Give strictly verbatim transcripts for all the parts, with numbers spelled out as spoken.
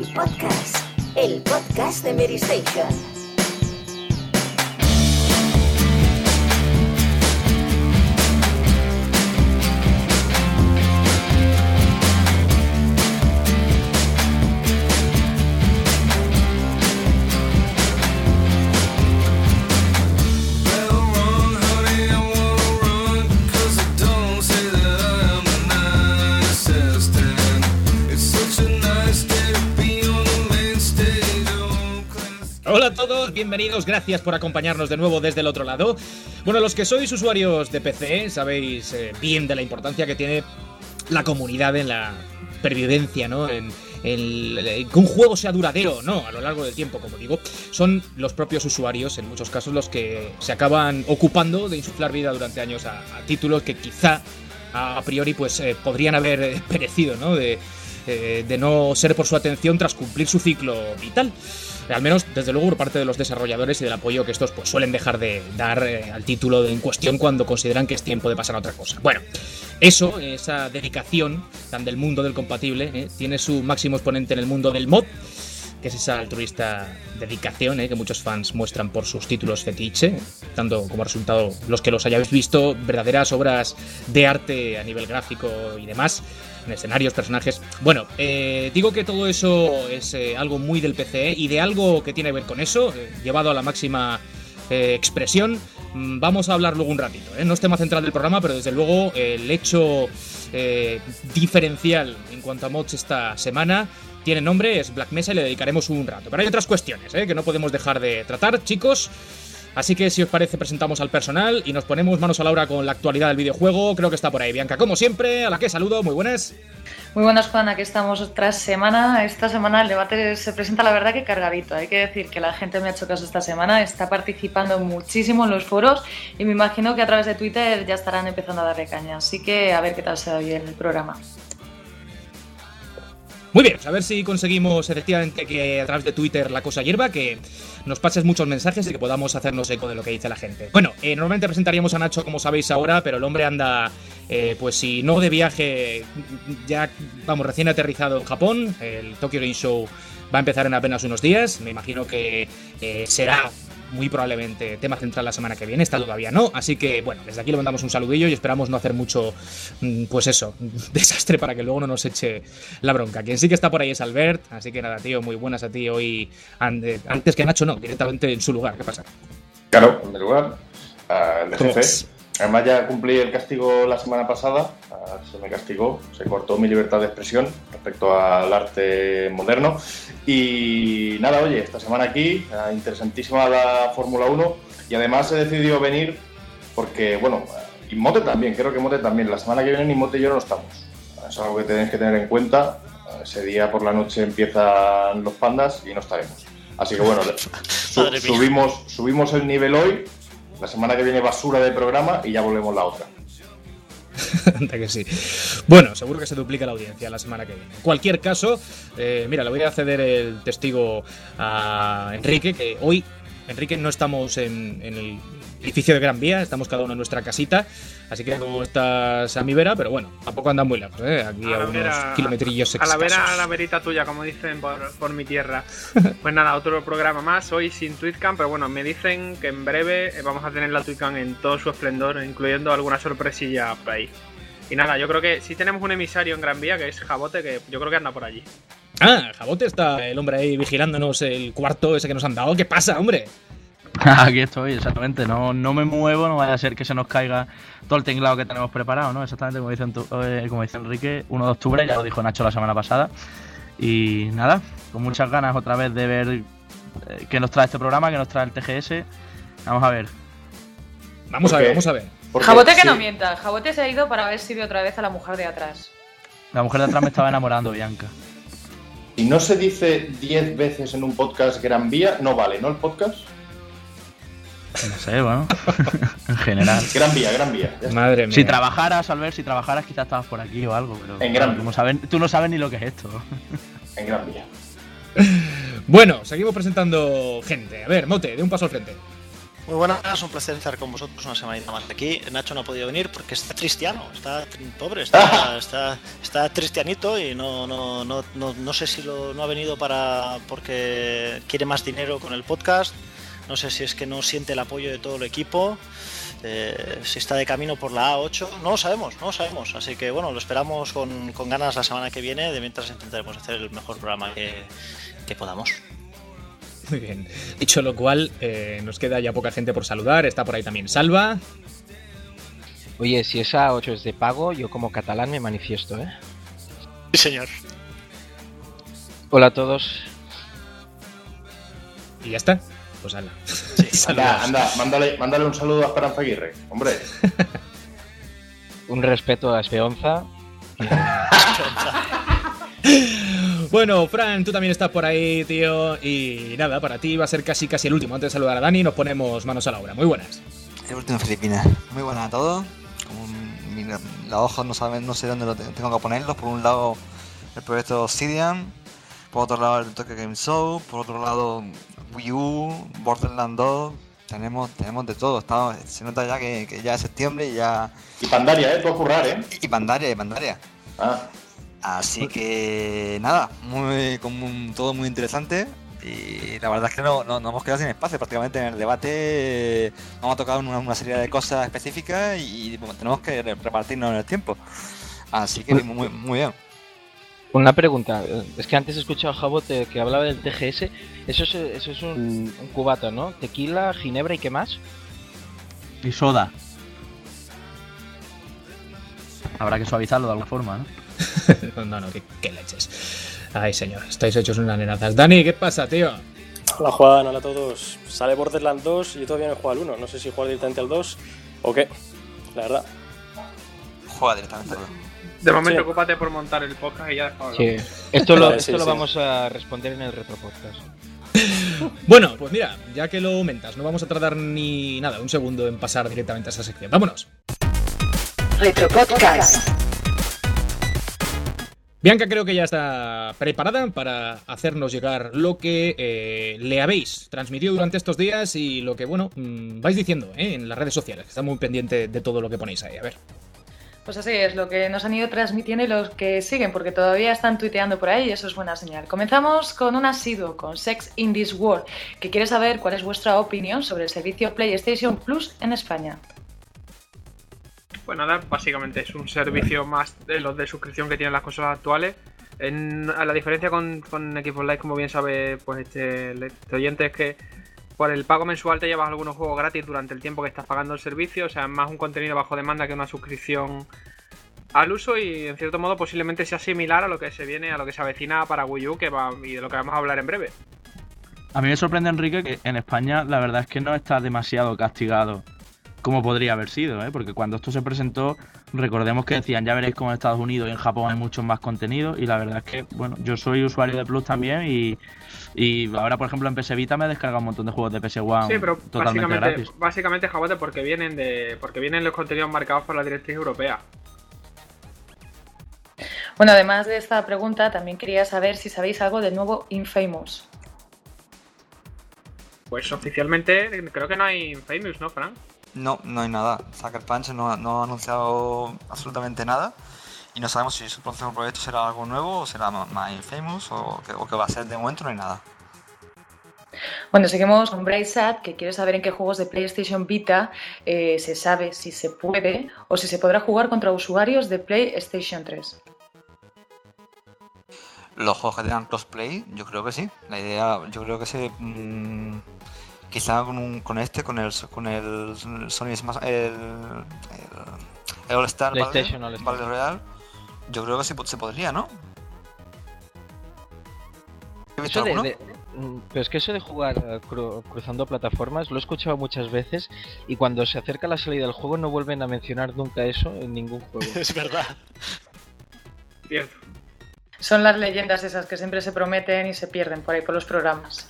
Mary Podcast, el podcast de Mary Station. Hola a todos, bienvenidos, gracias por acompañarnos de nuevo desde el otro lado. Bueno, los que sois usuarios de P C sabéis eh, bien de la importancia que tiene la comunidad en la pervivencia, ¿no? En, en, en que un juego sea duradero, ¿no? A lo largo del tiempo, como digo. Son los propios usuarios, en muchos casos, los que se acaban ocupando de insuflar vida durante años a, a títulos que quizá a, a priori pues eh, podrían haber eh, perecido, ¿no? De, eh, de no ser por su atención tras cumplir su ciclo vital. Al menos, desde luego, por parte de los desarrolladores y del apoyo que estos pues suelen dejar de dar eh, al título en cuestión cuando consideran que es tiempo de pasar a otra cosa. Bueno, eso, esa dedicación tan del mundo del compatible, eh, tiene su máximo exponente en el mundo del mod, que es esa altruista dedicación eh, que muchos fans muestran por sus títulos fetiche, dando como resultado los que los hayáis visto verdaderas obras de arte a nivel gráfico y demás, en escenarios, personajes. Bueno, eh, digo que todo eso es eh, algo muy del P C y de algo que tiene que ver con eso, eh, llevado a la máxima eh, expresión. Mm, vamos a hablar luego un ratito, ¿eh? No es tema central del programa, pero desde luego eh, el hecho eh, diferencial en cuanto a mods esta semana tiene nombre, es Black Mesa y le dedicaremos un rato. Pero hay otras cuestiones ¿eh? que no podemos dejar de tratar, chicos. Así que, si os parece, presentamos al personal y nos ponemos manos a la obra con la actualidad del videojuego. Creo que está por ahí Bianca, como siempre, a la que saludo. Muy buenas. Muy buenas, Juan. Aquí estamos otra semana. Esta semana el debate se presenta, la verdad, que cargadito. Hay que decir que la gente me ha hecho caso esta semana, está participando muchísimo en los foros y me imagino que a través de Twitter ya estarán empezando a darle caña. Así que a ver qué tal se oye el programa. Muy bien, a ver si conseguimos efectivamente que a través de Twitter la cosa hierva, que nos pases muchos mensajes y que podamos hacernos eco de lo que dice la gente. Bueno, eh, normalmente presentaríamos a Nacho, como sabéis ahora, pero el hombre anda, eh, pues si no de viaje, ya, vamos, recién aterrizado en Japón. El Tokyo Game Show va a empezar en apenas unos días. Me imagino que eh, será muy probablemente tema central la semana que viene, esta todavía no, así que bueno, desde aquí le mandamos un saludillo y esperamos no hacer mucho, pues eso, desastre para que luego no nos eche la bronca. Quien sí que está por ahí es Albert, así que nada, tío, muy buenas a ti hoy, antes que Nacho, no, directamente en su lugar. ¿Qué pasa? Claro, en mi lugar, uh, de jefe. Además ya cumplí el castigo la semana pasada, uh, se me castigó, se cortó mi libertad de expresión respecto al arte moderno. Y nada, oye, esta semana aquí, uh, interesantísima la Fórmula uno, y además he decidido venir porque, bueno, y Mote también, creo que Mote también, la semana que viene ni Mote y yo no estamos. Es algo que tenéis que tener en cuenta, ese día por la noche empiezan los pandas y no estaremos. Así que bueno, su- subimos, subimos el nivel hoy. La semana que viene basura de programa y ya volvemos la otra. Anda que sí. Bueno, seguro que se duplica la audiencia la semana que viene. En cualquier caso, eh, mira, le voy a ceder el testigo a Enrique, que hoy, Enrique, no estamos en, en el edificio de Gran Vía, estamos cada uno en nuestra casita, así que no estás a mi vera, pero bueno, tampoco andan muy lejos, ¿eh? Aquí a, a unos vera, kilometrillos escasos. A la vera, a la verita tuya, como dicen por, por mi tierra. Pues nada, otro programa más, hoy sin Twitcam, pero bueno, me dicen que en breve vamos a tener la Twitcam en todo su esplendor, incluyendo alguna sorpresilla por ahí. Y nada, yo creo que sí tenemos un emisario en Gran Vía, que es Jabote, que yo creo que anda por allí. Ah, Jabote, está el hombre ahí vigilándonos el cuarto ese que nos han dado. ¿Qué pasa, hombre? Aquí estoy, exactamente. No, no me muevo, no vaya a ser que se nos caiga todo el tinglado que tenemos preparado, ¿no? Exactamente como dice, eh, como dice Enrique, uno de octubre, ya lo dijo Nacho la semana pasada. Y nada, con muchas ganas otra vez de ver eh, qué nos trae este programa, qué nos trae el T G S. Vamos a ver. Vamos a ver, vamos a ver. Jabote que sí. No mienta, Jabote se ha ido para ver si ve otra vez a la mujer de atrás. La mujer de atrás me estaba enamorando, Bianca. Si no se dice diez veces en un podcast Gran Vía, no vale, ¿no? El podcast. No sé, bueno, en general. Gran Vía, Gran Vía. Madre mía. Si trabajaras, Albert, si trabajaras quizás estabas por aquí o algo, pero en Gran Vía. Como saben, tú no sabes ni lo que es esto. En Gran Vía. Bueno, seguimos presentando gente. A ver, Mote, de un paso al frente. Muy buenas, un placer estar con vosotros una semanita más aquí. Nacho no ha podido venir porque está cristiano, está pobre, está, está, está cristianito y no, no, no, no, no sé si lo, no ha venido para porque quiere más dinero con el podcast. No sé si es que no siente el apoyo de todo el equipo, eh, si está de camino por la A ocho, no lo sabemos, no lo sabemos. Así que bueno, lo esperamos con, con ganas la semana que viene, de mientras intentaremos hacer el mejor programa que, que podamos. Muy bien. Dicho lo cual, eh, nos queda ya poca gente por saludar. Está por ahí también Salva. Oye, si esa A ocho es de pago, yo como catalán me manifiesto, ¿eh? Sí, señor. Hola a todos. ¿Y ya está? Pues hala. Sí, anda, anda, mándale, mándale un saludo a Esperanza Aguirre, hombre. Un respeto a Esperanza. Bueno, Fran, tú también estás por ahí, tío. Y nada, para ti va a ser casi casi el último. Antes de saludar a Dani, nos ponemos manos a la obra. Muy buenas. El último en Filipinas. Muy buenas a todos. Como mi, la hoja no saben, no sé dónde lo tengo que ponerlos. Por un lado, el proyecto Obsidian. Por otro lado, el Tokyo Game Show. Por otro lado, Wii U, Borderlands dos. Tenemos, tenemos de todo. Estamos, se nota ya que, que ya es septiembre y ya. Y Pandaria, ¿eh? Puedo currar, ¿eh? Y Pandaria, y Pandaria. Ah. Así que nada, muy, como todo muy interesante y la verdad es que no, no, no hemos quedado sin espacio prácticamente en el debate. Vamos a tocar una, una serie de cosas específicas y, y bueno, tenemos que repartirnos en el tiempo. Así que muy, muy bien. Una pregunta, es que antes he escuchado a Jabot que hablaba del T G S. Eso es, eso es un, un cubata, ¿no? Tequila, ginebra y ¿qué más? Y soda. Habrá que suavizarlo de alguna forma, ¿no? No, no, qué, qué leches. Ay, señor, estáis hechos unas nenazas. Dani, ¿qué pasa, tío? Hola, Juan, hola a todos. Sale Borderlands dos y yo todavía no he jugado al uno. No sé si jugar directamente al dos o qué, la verdad. Juega directamente al dos. De momento, sí. Ocúpate por montar el podcast y ya dejamos. Sí, esto lo, Vale, esto sí, lo sí. vamos a responder en el retropodcast. Bueno, pues mira, ya que lo aumentas, no vamos a tardar ni nada, un segundo en pasar directamente a esa sección. ¡Vámonos! Retropodcast. Bianca creo que ya está preparada para hacernos llegar lo que eh, le habéis transmitido durante estos días y lo que, bueno, mmm, vais diciendo eh, en las redes sociales. Está muy pendiente de todo lo que ponéis ahí. A ver. Pues así es, lo que nos han ido transmitiendo y los que siguen, porque todavía están tuiteando por ahí y eso es buena señal. Comenzamos con un asiduo, con Sex in this World, que quiere saber cuál es vuestra opinión sobre el servicio PlayStation Plus en España. Pues nada, básicamente es un servicio más de los de suscripción que tienen las consolas actuales. En, a la diferencia con, con Xbox Live, como bien sabe pues este, este oyente, es que por el pago mensual te llevas algunos juegos gratis durante el tiempo que estás pagando el servicio. O sea, es más un contenido bajo demanda que una suscripción al uso y en cierto modo posiblemente sea similar a lo que se viene, a lo que se avecina para Wii U, que va, y de lo que vamos a hablar en breve. A mí me sorprende, Enrique, que en España la verdad es que no está demasiado castigado como podría haber sido, ¿eh? Porque cuando esto se presentó, recordemos que decían, ya veréis cómo en Estados Unidos y en Japón hay muchos más contenidos, y la verdad es que, bueno, yo soy usuario de Plus también y, y ahora, por ejemplo, en P S Vita me he descargado un montón de juegos de P S One Sí, pero totalmente básicamente, gratis. básicamente Jabote, porque vienen de porque vienen los contenidos marcados por la directriz europea. Bueno, además de esta pregunta, también quería saber si sabéis algo del nuevo Infamous. Pues oficialmente creo que no hay Infamous, ¿no, Fran? No, no hay nada. Sucker Punch no, no ha anunciado absolutamente nada y no sabemos si su próximo proyecto será algo nuevo o será más Infamous o qué, o qué va a ser. De momento no hay nada. Bueno, seguimos con Braysat, que quiere saber en qué juegos de PlayStation Vita eh, se sabe si se puede o si se podrá jugar contra usuarios de PlayStation tres. Los juegos que tengan crossplay, yo creo que sí. La idea, yo creo que se... Mmm, quizá con, un, con este, con el con el Sony Smash, el, el, el All Star Battle Royale, yo creo que sí se podría, ¿no? ¿He visto Eso de, alguno? de, pero es que eso de jugar cru, cruzando plataformas lo he escuchado muchas veces y cuando se acerca la salida del juego no vuelven a mencionar nunca eso en ningún juego. Es verdad. Cierto. Son las leyendas esas que siempre se prometen y se pierden por ahí por los programas.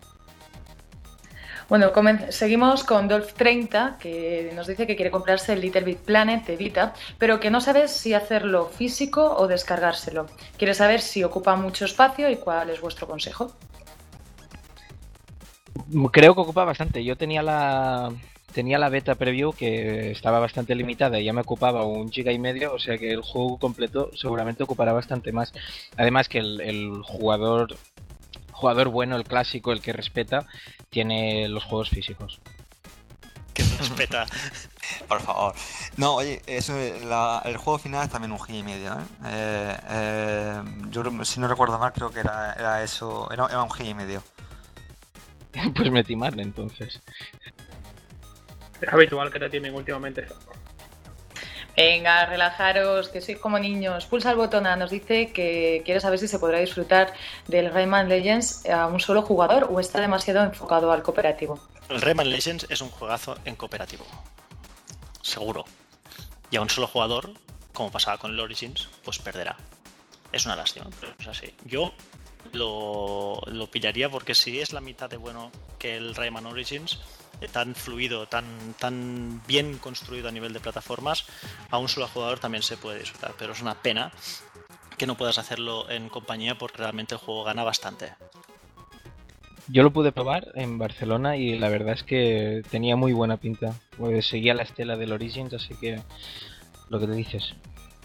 Bueno, seguimos con Dolph treinta, que nos dice que quiere comprarse el Little Big Planet de Vita, pero que no sabe si hacerlo físico o descargárselo. Quiere saber si ocupa mucho espacio y cuál es vuestro consejo. Creo que ocupa bastante. Yo tenía la tenía la beta preview que estaba bastante limitada y ya me ocupaba un giga y medio, o sea que el juego completo seguramente ocupará bastante más. Además que el, el jugador jugador bueno, el clásico, el que respeta, tiene los juegos físicos. Que respeta. Por favor. No, oye, eso, la, el juego final es también un giga y medio, ¿eh? Eh, eh, yo si no recuerdo mal creo que era, era eso, era, era un giga y medio. Pues me timaron entonces. Es habitual que te timen últimamente. Venga, relajaros, que sois como niños. Pulsa el botón A, nos dice que quiere saber si se podrá disfrutar del Rayman Legends a un solo jugador o está demasiado enfocado al cooperativo. El Rayman Legends es un juegazo en cooperativo. Seguro. Y a un solo jugador, como pasaba con el Origins, pues perderá. Es una lástima, pero es así. Yo lo, lo pillaría porque si es la mitad de bueno que el Rayman Origins, tan fluido, tan, tan bien construido a nivel de plataformas, a un solo jugador también se puede disfrutar. Pero es una pena que no puedas hacerlo en compañía porque realmente el juego gana bastante. Yo lo pude probar en Barcelona y la verdad es que tenía muy buena pinta. Pues seguía la estela del Origins, así que lo que te dices.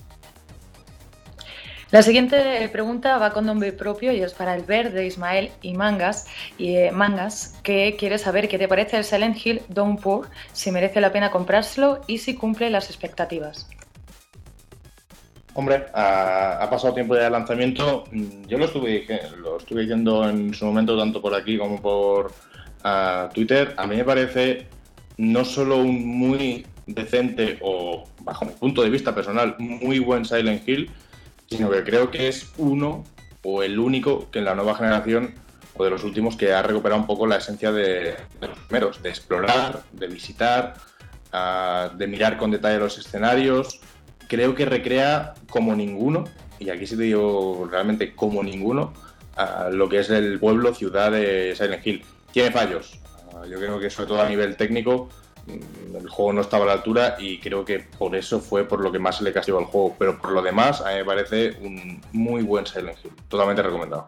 La siguiente pregunta va con nombre propio y es para el Ver de Ismael y Mangas, y, eh, Mangas, que quiere saber qué te parece el Silent Hill Downpour, si merece la pena comprárselo y si cumple las expectativas. Hombre, ha, ha pasado tiempo ya de lanzamiento. Yo lo estuve, lo estuve diciendo en su momento tanto por aquí como por uh, Twitter. A mí me parece no solo un muy decente o, bajo mi punto de vista personal, muy buen Silent Hill, sino que creo que es uno o el único que en la nueva generación o de los últimos que ha recuperado un poco la esencia de, de los primeros, de explorar, de visitar, uh, de mirar con detalle los escenarios. Creo que recrea como ninguno, y aquí sí te digo realmente como ninguno, uh, lo que es el pueblo, ciudad de Silent Hill. Tiene fallos, uh, yo creo que sobre todo a nivel técnico el juego no estaba a la altura y creo que por eso fue por lo que más se le castigó al juego, pero por lo demás a mí me parece un muy buen Silent Hill, totalmente recomendado.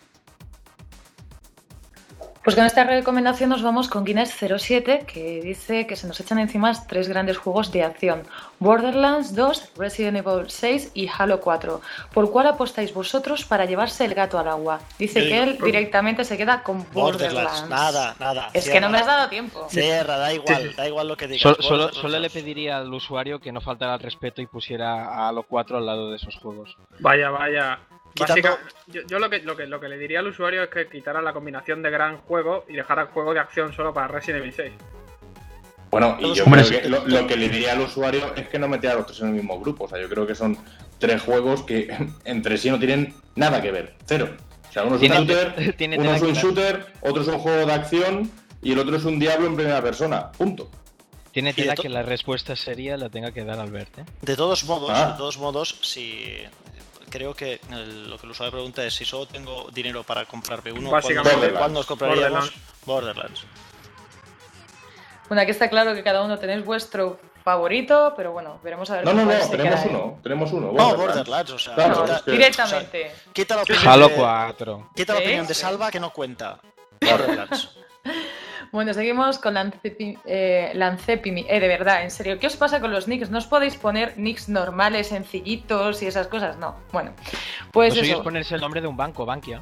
Pues con esta recomendación nos vamos con Guinness cero siete, que dice que se nos echan encima tres grandes juegos de acción: Borderlands dos, Resident Evil seis y Halo cuatro. ¿Por cuál apostáis vosotros para llevarse el gato al agua? Dice Yo que él digo, directamente se queda con Borderlands. Borderlands. Nada, nada. Es Cierra. que no me has dado tiempo. Cierra, da igual, da igual lo que digas. Solo, solo, solo le pediría al usuario que no faltara al respeto y pusiera a Halo cuatro al lado de esos juegos. Vaya, vaya. Quitando... Básica, yo, yo lo, que, lo, que, lo que le diría al usuario es que quitara la combinación de gran juego y dejara el juego de acción solo para Resident Evil seis. Bueno, y yo Hombre, creo que lo, lo que le diría al usuario es que no metiera a los tres en el mismo grupo. O sea, yo creo que son tres juegos que entre sí no tienen nada que ver. Cero. O sea, uno es un Tiene- shooter, tiene uno es un tela que- shooter, otro es un juego de acción y el otro es un Diablo en primera persona. Punto. Tiene de tela to- que la respuesta seria la tenga que dar Albert, ¿eh? De todos modos, Ah. de todos modos, si creo que el- lo que el usuario pregunta es si solo tengo dinero para comprarme uno, ¿cuándo, Básicamente, ¿cuándo nos compraríamos? Borderlands. Borderlands. Bueno, aquí está claro que cada uno tenéis vuestro favorito, pero bueno, veremos a ver No, no, con cuál no, se tenemos queda, ¿eh? uno. Tenemos uno. No, Borderlands, o sea, Claro, quita, es que- Directamente. o sea, quita la opinión, Halo de, cuatro. quita la ¿Sí? opinión de Salva que no cuenta. Borderlands. Bueno, seguimos con Lancepi, eh, Lancepimi. Eh, de verdad, en serio, ¿qué os pasa con los nicks? ¿No os podéis poner nicks normales, sencillitos y esas cosas? No. Bueno, pues no sois eso. ponerse el nombre de un banco, Bankia.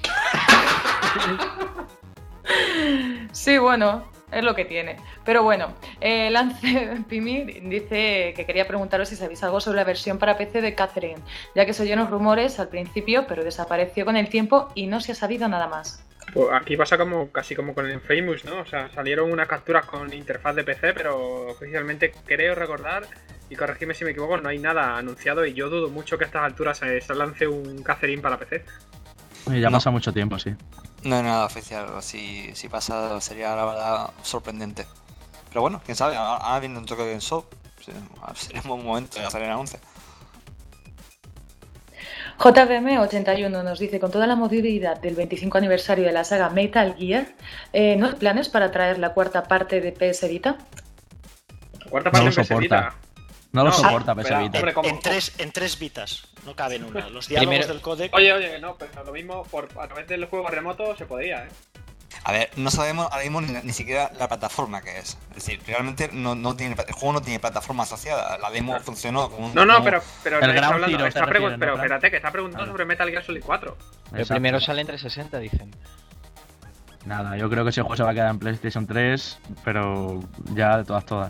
Sí, bueno, es lo que tiene. Pero bueno, eh, Lancepimi dice que quería preguntaros si sabéis algo sobre la versión para P C de Catherine, ya que se oyeron los rumores al principio, pero desapareció con el tiempo y no se ha sabido nada más. Pues aquí pasa como casi como con el Infamous, ¿no? O sea, salieron unas capturas con interfaz de P C, pero oficialmente creo recordar, y corregidme si me equivoco, no hay nada anunciado y yo dudo mucho que a estas alturas se, se lance un Catherine para P C. Oye, ya No. pasa mucho tiempo, sí. No hay nada oficial, si, si pasa sería la verdad sorprendente. Pero bueno, quién sabe, ahora ahora viene un toque de Show, sería un buen momento de hacer el anuncio. J B M ochenta y uno nos dice, con toda la modernidad del veinticinco aniversario de la saga Metal Gear, eh, ¿no hay planes para traer la cuarta parte de P S Vita? La cuarta No parte lo en P S soporta. Vita. No lo No, soporta, P S espera, Vita. hombre, ¿cómo? En tres, en tres vitas, no cabe en una. Los diálogos Primero- del códec. Oye, oye, no, pero lo mismo por, a través del juego remoto se podía, ¿eh? A ver, no sabemos ahora mismo ni, ni siquiera la plataforma que es. Es decir, realmente no, no tiene, el juego no tiene plataforma asociada. La demo funcionó como un... No, no, pero, pero, el está Ground hablando, Zero está se pregun- refiere, ¿no, pero Fran? espérate, que está preguntando Claro. sobre Metal Gear Solid cuatro. El Exacto. primero sale en trescientos sesenta, dicen. Nada, yo creo que ese juego se va a quedar en PlayStation tres, pero ya de todas, todas.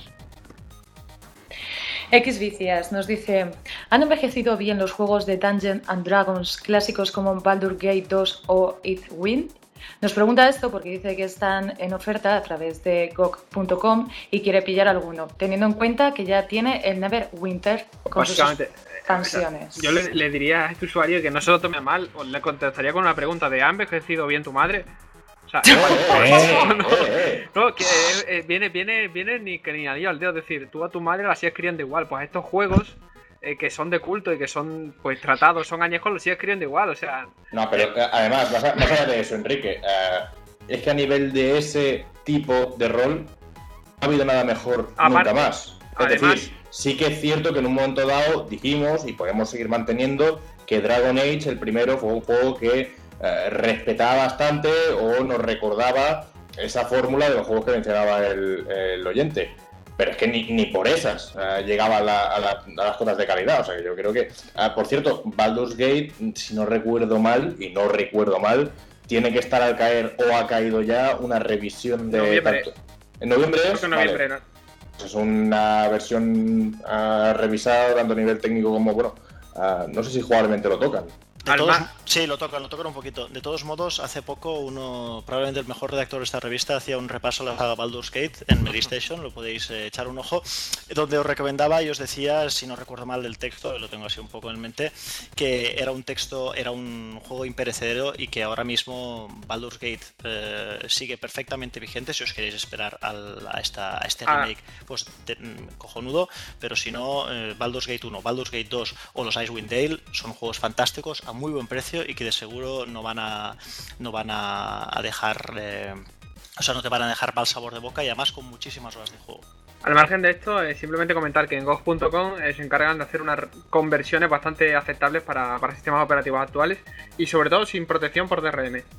Xvicias nos dice: ¿han envejecido bien los juegos de Dungeons and Dragons clásicos como Baldur's Gate dos o Earthwind? Nos pregunta esto porque dice que están en oferta a través de G O G punto com y quiere pillar alguno, teniendo en cuenta que ya tiene el Neverwinter con sus Básicamente, expansiones. yo le, le diría a este usuario que no se lo tome a mal, o le contestaría con una pregunta de ¿ha envejecido bien tu madre? O sea, no, no, no, que eh, eh, viene, viene, viene ni que ni anillo al dedo, es decir, tú a tu madre la sigues criando igual, pues estos juegos eh, que son de culto y que son pues tratados, son añejos, los sigues criando igual, o sea... No, pero eh, además, más, a- más allá de eso, Enrique, eh, es que a nivel de ese tipo de rol no ha habido nada mejor Aparte, nunca más. Es además- decir, sí que es cierto que en un momento dado dijimos, y podemos seguir manteniendo, que Dragon Age, el primero, fue un juego que eh, respetaba bastante o nos recordaba esa fórmula de los juegos que mencionaba el, el oyente. Pero es que ni, ni por esas eh, llegaba a, la- a la- a las cotas de calidad. O sea, que yo creo que... ah, por cierto, Baldur's Gate, si no recuerdo mal, y no recuerdo mal, tiene que estar al caer o ha caído ya una revisión de... Noviembre. tanto- ¿En noviembre Creo es? que en noviembre, Vale. ¿no? Es una versión ah, revisada tanto a nivel técnico como, bueno, ah, no sé si jugablemente lo tocan. De todos, Alma. sí, lo tocan, lo tocan un poquito. De todos modos, hace poco uno, probablemente el mejor redactor de esta revista, hacía un repaso a la saga Baldur's Gate en Medistation, lo podéis eh, echar un ojo, donde os recomendaba y os decía, si no recuerdo mal del texto, lo tengo así un poco en mente, que era un texto, era un juego imperecedero y que ahora mismo Baldur's Gate eh, sigue perfectamente vigente si os queréis esperar al, a, esta, a este Ah. remake, pues de- mm, cojonudo, pero si no, eh, Baldur's Gate uno, Baldur's Gate dos o los Icewind Dale son juegos fantásticos a muy buen precio y que de seguro no van a no van a, a dejar eh, o sea, no te van a dejar mal sabor de boca y además con muchísimas horas de juego. Al margen de esto, eh, simplemente comentar que en G O G punto com eh, se encargan de hacer unas conversiones bastante aceptables para, para sistemas operativos actuales y sobre todo sin protección por D R M.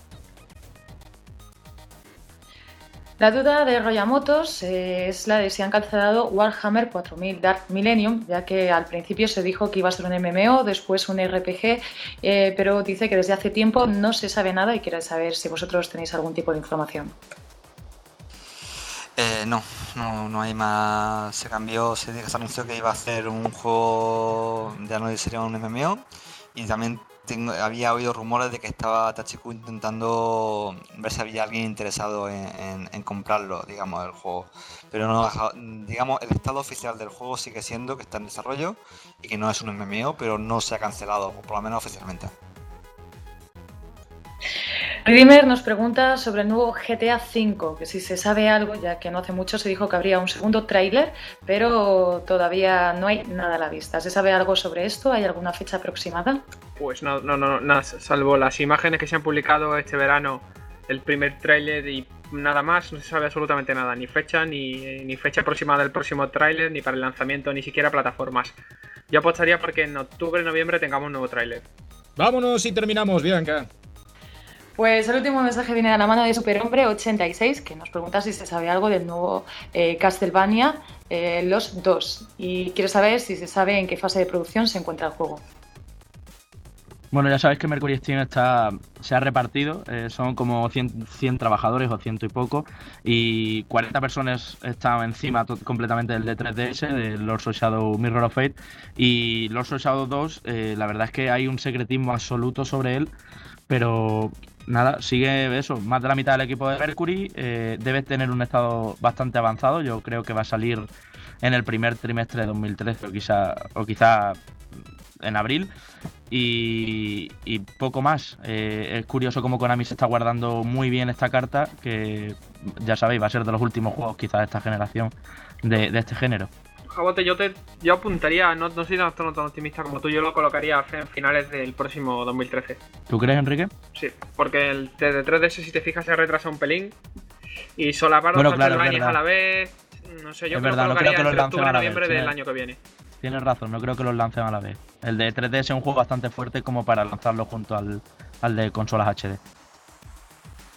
La duda de Royamotos eh, es la de si han cancelado Warhammer cuatro mil Dark Millennium, ya que al principio se dijo que iba a ser un M M O, después un R P G, eh, pero dice que desde hace tiempo no se sabe nada y quiere saber si vosotros tenéis algún tipo de información. Eh, no, no, no hay más. Se cambió, se, se anunció que iba a hacer un juego, ya no sería un M M O, y también tengo, había oído rumores de que estaba Tachiku intentando ver si había alguien interesado en, en, en comprarlo, digamos, el juego. Pero no, digamos, el estado oficial del juego sigue siendo que está en desarrollo y que no es un M M O, pero no se ha cancelado, por lo menos oficialmente. Redeemer nos pregunta sobre el nuevo G T A cinco, que si se sabe algo, ya que no hace mucho se dijo que habría un segundo tráiler, pero todavía no hay nada a la vista. ¿Se sabe algo sobre esto? ¿Hay alguna fecha aproximada? Pues no, no, no, nada, salvo las imágenes que se han publicado este verano, el primer tráiler y nada más, no se sabe absolutamente nada, ni fecha, ni, ni fecha aproximada del próximo tráiler, ni para el lanzamiento, ni siquiera plataformas. Yo apostaría porque en octubre, noviembre tengamos un nuevo tráiler. Vámonos y terminamos, Bianca. Pues el último mensaje viene de la mano de Superhombre ochenta y seis, que nos pregunta si se sabe algo del nuevo eh, Castlevania eh, Los dos, y quiere saber si se sabe en qué fase de producción se encuentra el juego. Bueno, ya sabéis que Mercury Steam está, se ha repartido, eh, son como cien, cien trabajadores o ciento y poco, y cuarenta personas están encima to- completamente del D tres D S, del Lords of Shadow Mirror of Fate, y Lords of Shadow dos, eh, la verdad es que hay un secretismo absoluto sobre él, pero nada, sigue eso, más de la mitad del equipo de Mercury, eh, debe tener un estado bastante avanzado, yo creo que va a salir en el primer trimestre de dos mil trece o quizá, o quizá en abril. Y, y poco más. Eh, es curioso cómo Konami se está guardando muy bien esta carta, que ya sabéis, va a ser de los últimos juegos quizás de esta generación de, de este género. Jabote, yo te yo apuntaría, no, no soy tan, tan, tan optimista como tú, yo lo colocaría en finales del próximo dos mil trece. ¿Tú crees, Enrique? Sí, porque el D tres D S, si te fijas, se retrasa un pelín y solapar Bueno, dos claro, es Castlevanias verdad. a la vez, no sé, yo Es creo verdad, que no lo creo colocaría que los entre lancen octubre a y la vez, noviembre del tienes- año que viene. Tienes razón, no creo que los lancen a la vez. El de tres D S es un juego bastante fuerte como para lanzarlo junto al, al de consolas H D.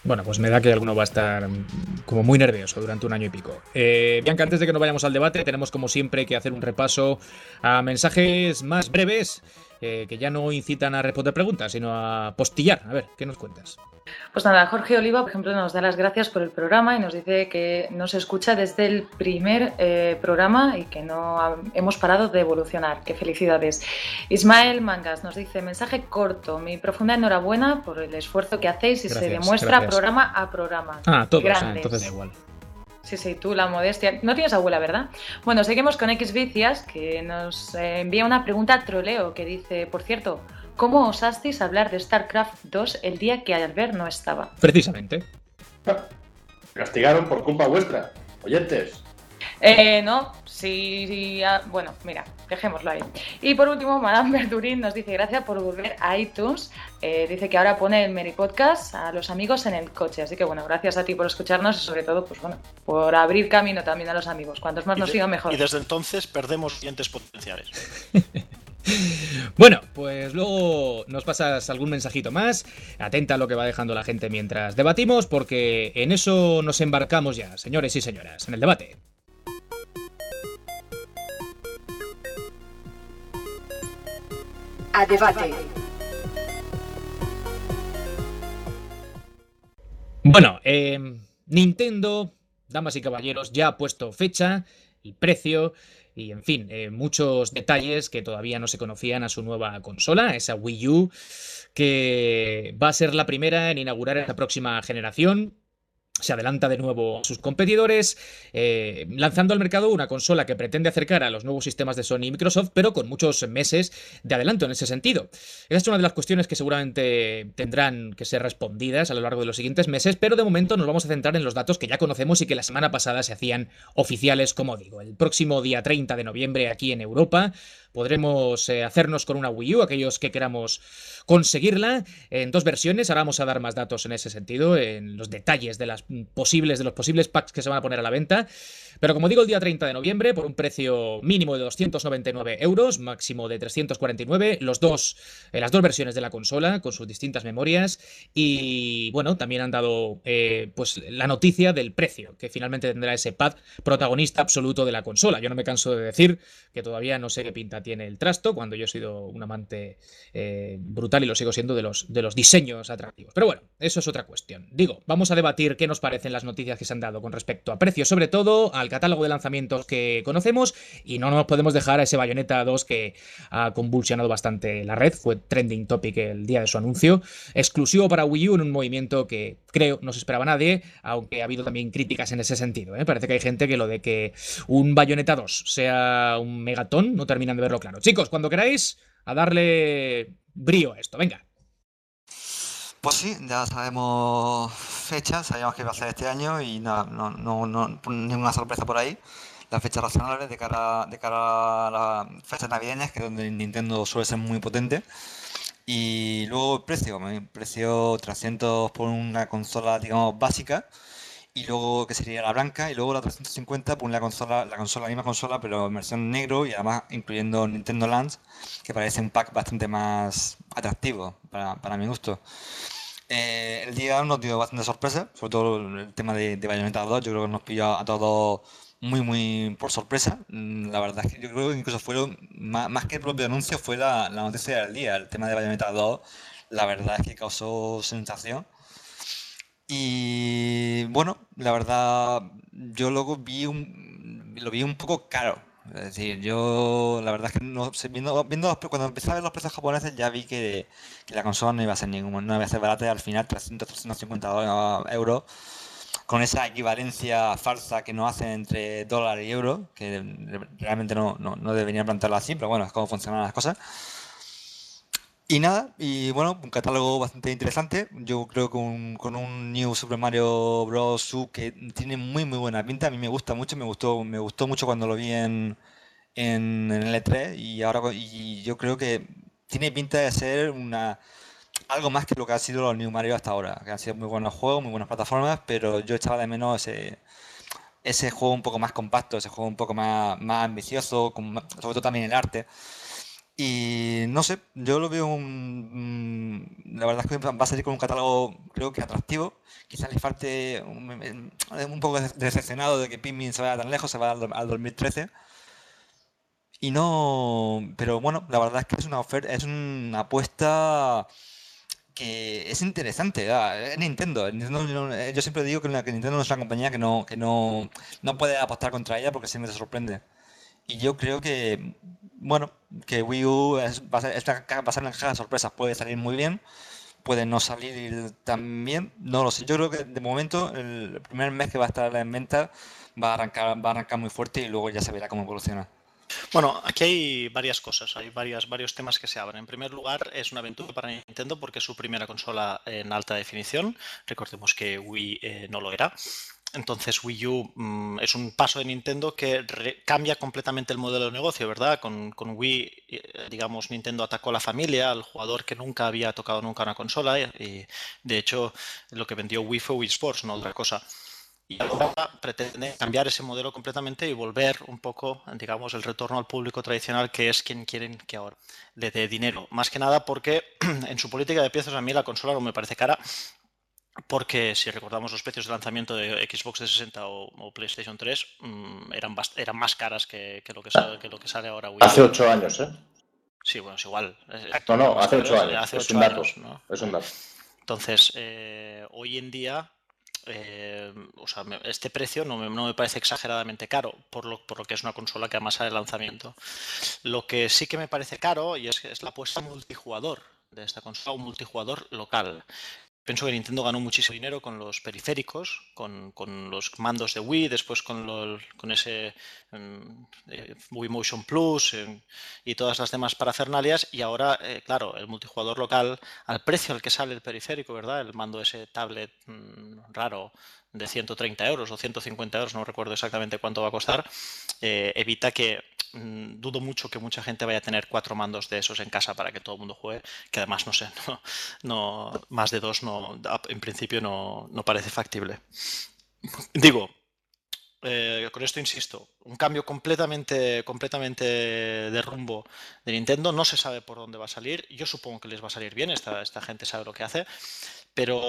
Bueno, pues me da que alguno va a estar como muy nervioso durante un año y pico. Eh, Bianca, antes de que nos vayamos al debate, tenemos como siempre que hacer un repaso a mensajes más breves eh, que ya no incitan a responder preguntas, sino a postillar. A ver, ¿qué nos cuentas? Pues nada, Jorge Oliva, por ejemplo, nos da las gracias por el programa y nos dice que nos escucha desde el primer eh, programa y que no ha, hemos parado de evolucionar. ¡Qué felicidades! Ismael Mangas nos dice, mensaje corto, mi profunda enhorabuena por el esfuerzo que hacéis y Gracias, se demuestra gracias. programa a programa. Ah, todos, Grandes. ah, entonces da igual. Sí, sí, tú, la modestia. No tienes abuela, ¿verdad? Bueno, seguimos con X Vicias, que nos eh, envía una pregunta troleo que dice, por cierto, ¿cómo osasteis hablar de StarCraft dos el día que Albert no estaba? Precisamente. Castigaron por culpa vuestra, oyentes. Eh, no, sí, sí, ah, bueno, mira, dejémoslo ahí. Y por último, Madame Verdurín nos dice, gracias por volver a iTunes. Eh, dice que ahora pone el Meri Podcast a los amigos en el coche. Así que bueno, gracias a ti por escucharnos y sobre todo, pues bueno, por abrir camino también a los amigos. Cuantos más Y nos de- sigan, mejor. Y desde entonces perdemos oyentes potenciales. Bueno, pues luego nos pasas algún mensajito más. Atenta a lo que va dejando la gente mientras debatimos, porque en eso nos embarcamos ya, señores y señoras, en el debate. A debate. Bueno, eh, Nintendo, damas y caballeros, ya ha puesto fecha y precio y, en fin, eh, muchos detalles que todavía no se conocían a su nueva consola, esa Wii U, que va a ser la primera en inaugurar esta próxima generación. Se adelanta de nuevo a sus competidores, eh, lanzando al mercado una consola que pretende acercar a los nuevos sistemas de Sony y Microsoft, pero con muchos meses de adelanto en ese sentido. Esa es una de las cuestiones que seguramente tendrán que ser respondidas a lo largo de los siguientes meses, pero de momento nos vamos a centrar en los datos que ya conocemos y que la semana pasada se hacían oficiales, como digo. El próximo día treinta de noviembre aquí en Europa podremos eh, hacernos con una Wii U, aquellos que queramos conseguirla, en dos versiones. Ahora vamos a dar más datos en ese sentido, en los detalles de las posibles, de los posibles packs que se van a poner a la venta. Pero como digo, el día treinta de noviembre, por un precio mínimo de doscientos noventa y nueve euros, máximo de trescientos cuarenta y nueve, los dos, eh, las dos versiones de la consola, con sus distintas memorias. Y bueno, también han dado eh, pues la noticia del precio, que finalmente tendrá ese pad protagonista absoluto de la consola. Yo no me canso de decir que todavía no sé qué pinta tiene el trasto, cuando yo he sido un amante eh, brutal y lo sigo siendo de los, de los diseños atractivos. Pero bueno, eso es otra cuestión. Digo, vamos a debatir qué nos parecen las noticias que se han dado con respecto a precios, sobre todo al catálogo de lanzamientos que conocemos, y no nos podemos dejar a ese Bayonetta dos que ha convulsionado bastante la red. Fue trending topic el día de su anuncio, exclusivo para Wii U, en un movimiento que creo no se esperaba nadie, aunque ha habido también críticas en ese sentido, ¿eh? Parece que hay gente que lo de que un Bayonetta dos sea un megatón no terminan de verlo claro. Chicos, cuando queráis, a darle brío a esto, venga. Pues sí, ya sabemos fechas, sabíamos que iba a ser este año y nada, no, no, no, ninguna sorpresa por ahí. Las fechas razonables de cara, de cara a las fechas navideñas, que es donde Nintendo suele ser muy potente. Y luego el precio, el precio trescientos por una consola, digamos, básica, y luego que sería la blanca, y luego la trescientos cincuenta por una consola, la consola, la misma consola, pero en versión negro, y además incluyendo Nintendo Lands, que parece un pack bastante más atractivo para, para mi gusto. Eh, el día nos dio bastante sorpresa, sobre todo el tema de, de Bayonetta dos. Yo creo que nos pilló a todos muy muy por sorpresa. Mm, La verdad es que yo creo que incluso fue lo- más, más que el propio anuncio, fue la, la noticia del día. El tema de Bayonetta dos, la verdad es que causó sensación. Y bueno, la verdad, yo luego vi un, lo vi un poco caro. Es decir, yo la verdad es que no sé, viendo, viendo los pre- cuando empecé a ver los precios japoneses ya vi que, que la consola no iba a ser ningún, no iba a ser barata, y al final trescientos, trescientos cincuenta euros, con esa equivalencia falsa que nos hacen entre dólar y euro, que realmente no, no, no deberían plantearlo así, pero bueno, es como funcionan las cosas. Y nada, y bueno, un catálogo bastante interesante. Yo creo que un- con un New Super Mario Bros. U que tiene muy muy buena pinta. A mí me gusta mucho, me gustó, me gustó mucho cuando lo vi en, en, en el E tres, y ahora co- y yo creo que tiene pinta de ser una algo más que lo que ha sido los New Mario hasta ahora, que han sido muy buenos juegos, muy buenas plataformas, pero yo echaba de menos ese, ese juego un poco más compacto, ese juego un poco más, más ambicioso, con más- sobre todo también el arte. Y no sé, yo lo veo un, mm, la verdad es que va a salir con un catálogo creo que atractivo. Quizás le falte un, un poco decepcionado de que Pikmin se vaya tan lejos, se va al, al dos mil trece. Y no, pero bueno, la verdad es que es una oferta, es una apuesta que es interesante. ah, Es Nintendo. Nintendo no- yo siempre digo que, la- que Nintendo no es una compañía que no, que no, no puede apostar contra ella porque siempre te sorprende. Y yo creo que, bueno, que Wii U es, va a ser, esta ca- va a ser una caja de sorpresas. Puede salir muy bien, puede no salir tan bien, no lo sé. Yo creo que de momento el primer mes que va a estar en venta va a arrancar, va a arrancar muy fuerte y luego ya se verá cómo evoluciona. Bueno, aquí hay varias cosas, hay varias, varios temas que se abren. En primer lugar, es una aventura para Nintendo porque es su primera consola en alta definición. Recordemos que Wii eh, no lo era. Entonces Wii U mm, es un paso de Nintendo que re- cambia completamente el modelo de negocio, ¿verdad? Con, con Wii, eh, digamos, Nintendo atacó a la familia, al jugador que nunca había tocado nunca una consola. eh, Y de hecho, lo que vendió Wii fue Wii Sports, no otra cosa. Y ahora pretende cambiar ese modelo completamente y volver un poco, digamos, el retorno al público tradicional, que es quien quieren que ahora le dé dinero. Más que nada porque en su política de precios a mí la consola no me parece cara, porque si recordamos los precios de lanzamiento de Xbox trescientos sesenta o, o PlayStation tres, mmm, eran, bast- eran más caras que, que lo que sale, que lo que sale ahora Wii Hace U. ocho años, ¿eh? Sí, bueno, es igual. eh, No, no, más hace caros, ocho eh, años. hace Es ocho un dato. años, ¿no? Es un dato. Entonces, eh, hoy en día, eh, o sea, me- este precio no me, no me parece exageradamente caro por lo, por lo que es una consola que además sale de lanzamiento. Lo que sí que me parece caro y es, que es la apuesta multijugador de esta consola, un multijugador local. Pienso que Nintendo ganó muchísimo dinero con los periféricos, con, con los mandos de Wii, después con, lo- con ese mm, eh, Wii Motion Plus eh, y todas las demás parafernalias. Y ahora, eh, claro, el multijugador local, al precio al que sale el periférico, ¿verdad? El mando ese tablet mm, raro de ciento treinta euros o ciento cincuenta euros, no recuerdo exactamente cuánto va a costar, eh, evita que mm, dudo mucho que mucha gente vaya a tener cuatro mandos de esos en casa para que todo el mundo juegue, que además no sé, no, no, más de dos no, en principio no, no parece factible. Digo, eh, con esto insisto, un cambio completamente, completamente de rumbo de Nintendo. No se sabe por dónde va a salir. Yo supongo que les va a salir bien. Esta, esta gente sabe lo que hace. Pero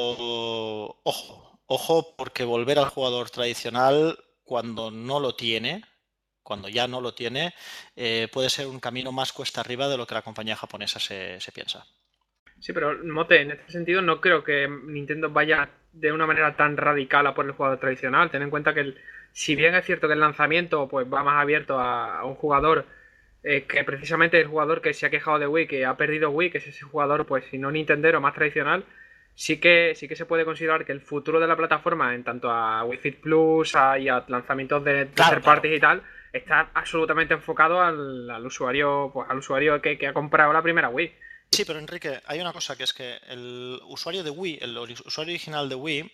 ojo, ojo, porque volver al jugador tradicional cuando no lo tiene, cuando ya no lo tiene, eh, puede ser un camino más cuesta arriba de lo que la compañía japonesa se, se piensa. Sí, pero Mote, en este sentido no creo que Nintendo vaya de una manera tan radical a por el jugador tradicional. Ten en cuenta que el- si bien es cierto que el lanzamiento pues va más abierto a, a un jugador eh, que precisamente el jugador que se ha quejado de Wii, que ha perdido Wii, que es ese jugador pues si no Nintendero más tradicional, sí que sí que se puede considerar que el futuro de la plataforma en tanto a Wii Fit Plus a- y a lanzamientos de Claro, third claro. parties y tal está absolutamente enfocado al, al usuario pues al usuario que, que ha comprado la primera Wii. Sí, pero Enrique, hay una cosa que es que el usuario de Wii, el ori- usuario original de Wii,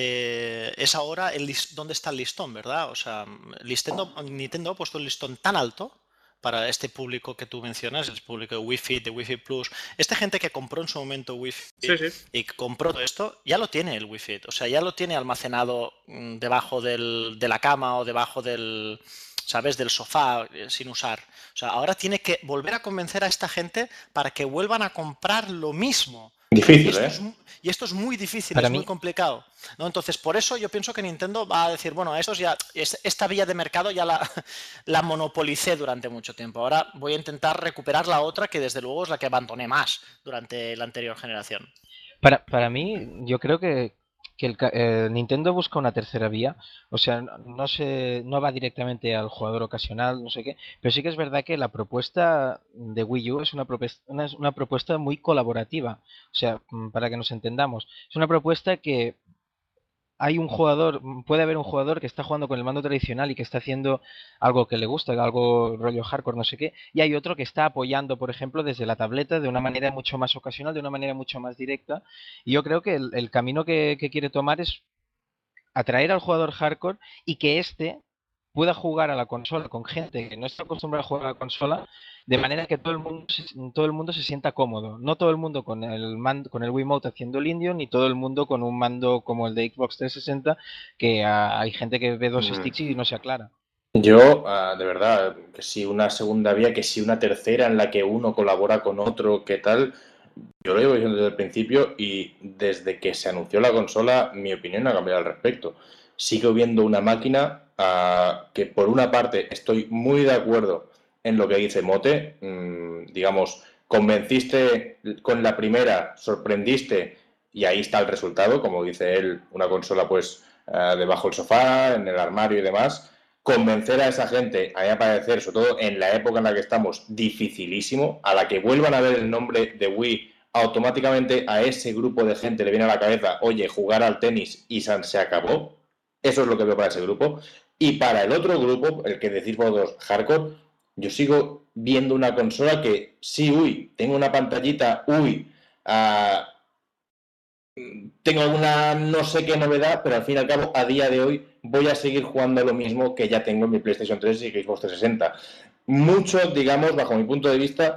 eh, es ahora el lis- dónde está el listón, ¿verdad? O sea, Nintendo, Nintendo ha puesto el listón tan alto para este público que tú mencionas, el público de Wii Fit, de Wii Fit Plus. Esta gente que compró en su momento Wii Fit Sí, sí. y que compró todo esto, ya lo tiene el Wii Fit. O sea, ya lo tiene almacenado mm, debajo del- de la cama o debajo del, ¿sabes? Del sofá eh, sin usar. O sea, ahora tiene que volver a convencer a esta gente para que vuelvan a comprar lo mismo. Y Difícil, esto, ¿eh? es, mu- y esto es muy difícil, Para es muy mí- complicado, ¿no? Entonces, por eso yo pienso que Nintendo va a decir, bueno, estos ya, es- esta vía de mercado ya la, la monopolicé durante mucho tiempo. Ahora voy a intentar recuperar la otra, que desde luego es la que abandoné más durante la anterior generación. Para, para mí, yo creo que, que el ca- eh, Nintendo busca una tercera vía. O sea, no, no se, no va directamente al jugador ocasional, no sé qué. Pero sí que es verdad que la propuesta de Wii U es una, propes- una, una propuesta muy colaborativa. O sea, mm, para que nos entendamos, es una propuesta que hay un jugador, puede haber un jugador que está jugando con el mando tradicional y que está haciendo algo que le gusta, algo rollo hardcore, no sé qué, y hay otro que está apoyando, por ejemplo, desde la tableta de una manera mucho más ocasional, de una manera mucho más directa. Y yo creo que el, el camino que, que quiere tomar es atraer al jugador hardcore y que éste pueda jugar a la consola con gente que no está acostumbrada a jugar a la consola, de manera que todo el mundo se, todo el mundo se sienta cómodo. No todo el mundo con el mando, con el Wiimote haciendo el indio, ni todo el mundo con un mando como el de Xbox trescientos sesenta, que uh, hay gente que ve dos Mm. sticks y no se aclara. Yo, uh, de verdad, que si una segunda vía, que si una tercera en la que uno colabora con otro, ¿qué tal? Yo lo llevo diciendo desde el principio y desde que se anunció la consola, mi opinión no ha cambiado al respecto. Sigo viendo una máquina uh, que, por una parte, estoy muy de acuerdo en lo que dice Mote. Mm, digamos, convenciste con la primera, sorprendiste y ahí está el resultado. Como dice él, una consola pues uh, debajo del sofá, en el armario y demás. Convencer a esa gente, a mí me parece, sobre todo en la época en la que estamos, dificilísimo. A la que vuelvan a ver el nombre de Wii, automáticamente a ese grupo de gente le viene a la cabeza, oye, jugar al tenis y se acabó. Eso es lo que veo para ese grupo. Y para el otro grupo, el que decís vosotros, hardcore, yo sigo viendo una consola que, sí, uy, tengo una pantallita, uy, uh, tengo alguna no sé qué novedad, pero al fin y al cabo, a día de hoy, voy a seguir jugando lo mismo que ya tengo en mi PlayStation tres y Xbox trescientos sesenta. Mucho, digamos, bajo mi punto de vista,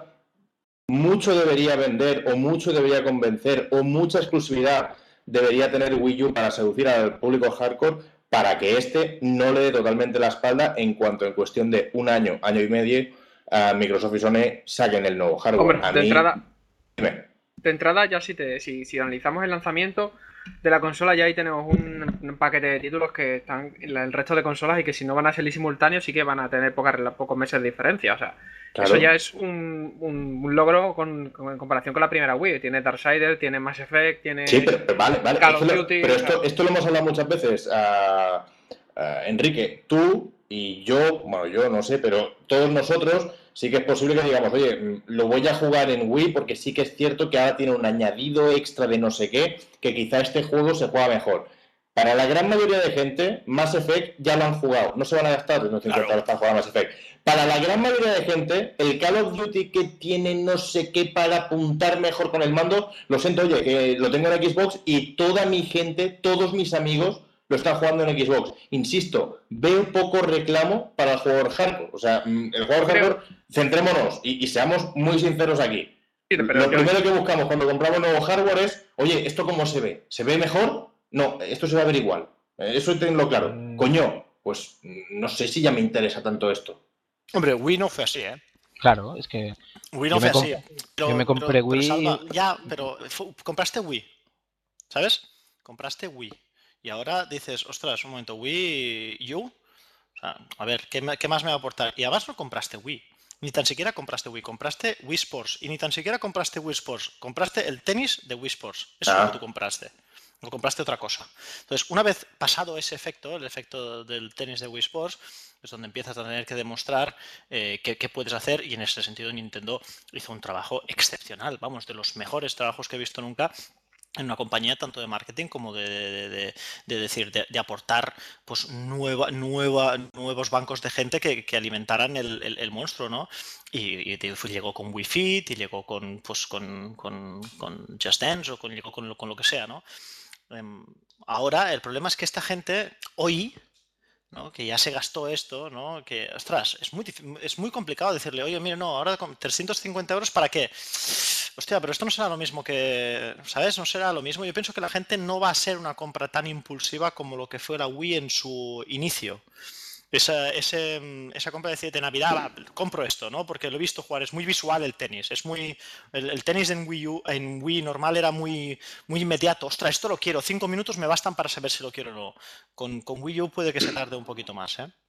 mucho debería vender o mucho debería convencer o mucha exclusividad debería tener Wii U para seducir al público hardcore para que este no le dé totalmente la espalda en cuanto en cuestión de un año, año y medio, a Microsoft y Sony saquen el nuevo hardware. Hombre, a de mí... entrada... Dime. De entrada, ya si, te, si, si analizamos el lanzamiento de la consola, ya ahí tenemos un, un paquete de títulos que están en el resto de consolas y que si no van a salir simultáneos sí que van a tener pocas, pocos meses de diferencia. O sea, claro. Eso ya es un, un, un logro con, con, en comparación con la primera Wii. Tiene Darksiders, tiene Mass Effect, tiene sí, pero, pero vale, vale. Call of Duty. Lo, pero esto, esto lo hemos hablado muchas veces. Uh, uh, Enrique, tú y yo, bueno, yo no sé, pero todos nosotros... sí que es posible que digamos, oye, lo voy a jugar en Wii porque sí que es cierto que ahora tiene un añadido extra de no sé qué, que quizá este juego se juega mejor. Para la gran mayoría de gente, Mass Effect ya lo han jugado. No se van a gastar trescientos cincuenta euros para jugar Mass Effect. Para la gran mayoría de gente, el Call of Duty que tiene no sé qué para apuntar mejor con el mando, lo siento, oye, que lo tengo en Xbox y toda mi gente, todos mis amigos lo están jugando en Xbox. Insisto, veo poco reclamo para el jugador hardcore. O sea, el jugador hardcore, centrémonos y, y seamos muy sinceros aquí. Sí, pero lo yo... primero que buscamos cuando compramos nuevo hardware es, oye, ¿esto cómo se ve? ¿Se ve mejor? No, esto se va a ver igual. Eso tengo claro. Mm. Coño, pues no sé si ya me interesa tanto esto. Hombre, Wii no fue así, ¿eh? Claro, es que... Wii no fue así. Pero, yo me compré pero, Wii... Pero Salva, ya, pero fue, compraste Wii, ¿sabes? Compraste Wii. Y ahora dices, ostras, un momento, Wii U, o sea, a ver, ¿qué, ¿qué más me va a aportar? Y además no compraste Wii, ni tan siquiera compraste Wii, compraste Wii Sports, y ni tan siquiera compraste Wii Sports, compraste el tenis de Wii Sports, eso ah. es lo que tú compraste, no compraste otra cosa. Entonces, una vez pasado ese efecto, el efecto del tenis de Wii Sports, es donde empiezas a tener que demostrar eh, qué, qué puedes hacer, y en ese sentido Nintendo hizo un trabajo excepcional, vamos, de los mejores trabajos que he visto nunca, en una compañía tanto de marketing como de, de, de, de decir, de, de aportar pues nueva, nueva, nuevos bancos de gente que, que alimentaran el, el, el monstruo, ¿no? Y, y llegó con Wii Fit, y llegó con, pues, con, con, con Just Dance, o con, llegó con, con lo que sea, ¿no? Um, ahora, el problema es que esta gente, hoy, ¿no? Que ya se gastó esto, ¿no? Que, ostras, es muy, es muy complicado decirle, oye, mira, no, ahora con trescientos cincuenta euros, ¿para qué? Hostia, pero esto no será lo mismo que, ¿sabes? No será lo mismo. Yo pienso que la gente no va a ser una compra tan impulsiva como lo que fue la Wii en su inicio. Esa, ese, esa compra de decir de Navidad, va, compro esto, ¿no? Porque lo he visto jugar, es muy visual el tenis, es muy el, el tenis en Wii U, en Wii normal era muy, muy inmediato. Ostras, esto lo quiero, cinco minutos me bastan para saber si lo quiero o no. Con, con Wii U puede que se tarde un poquito más, ¿eh?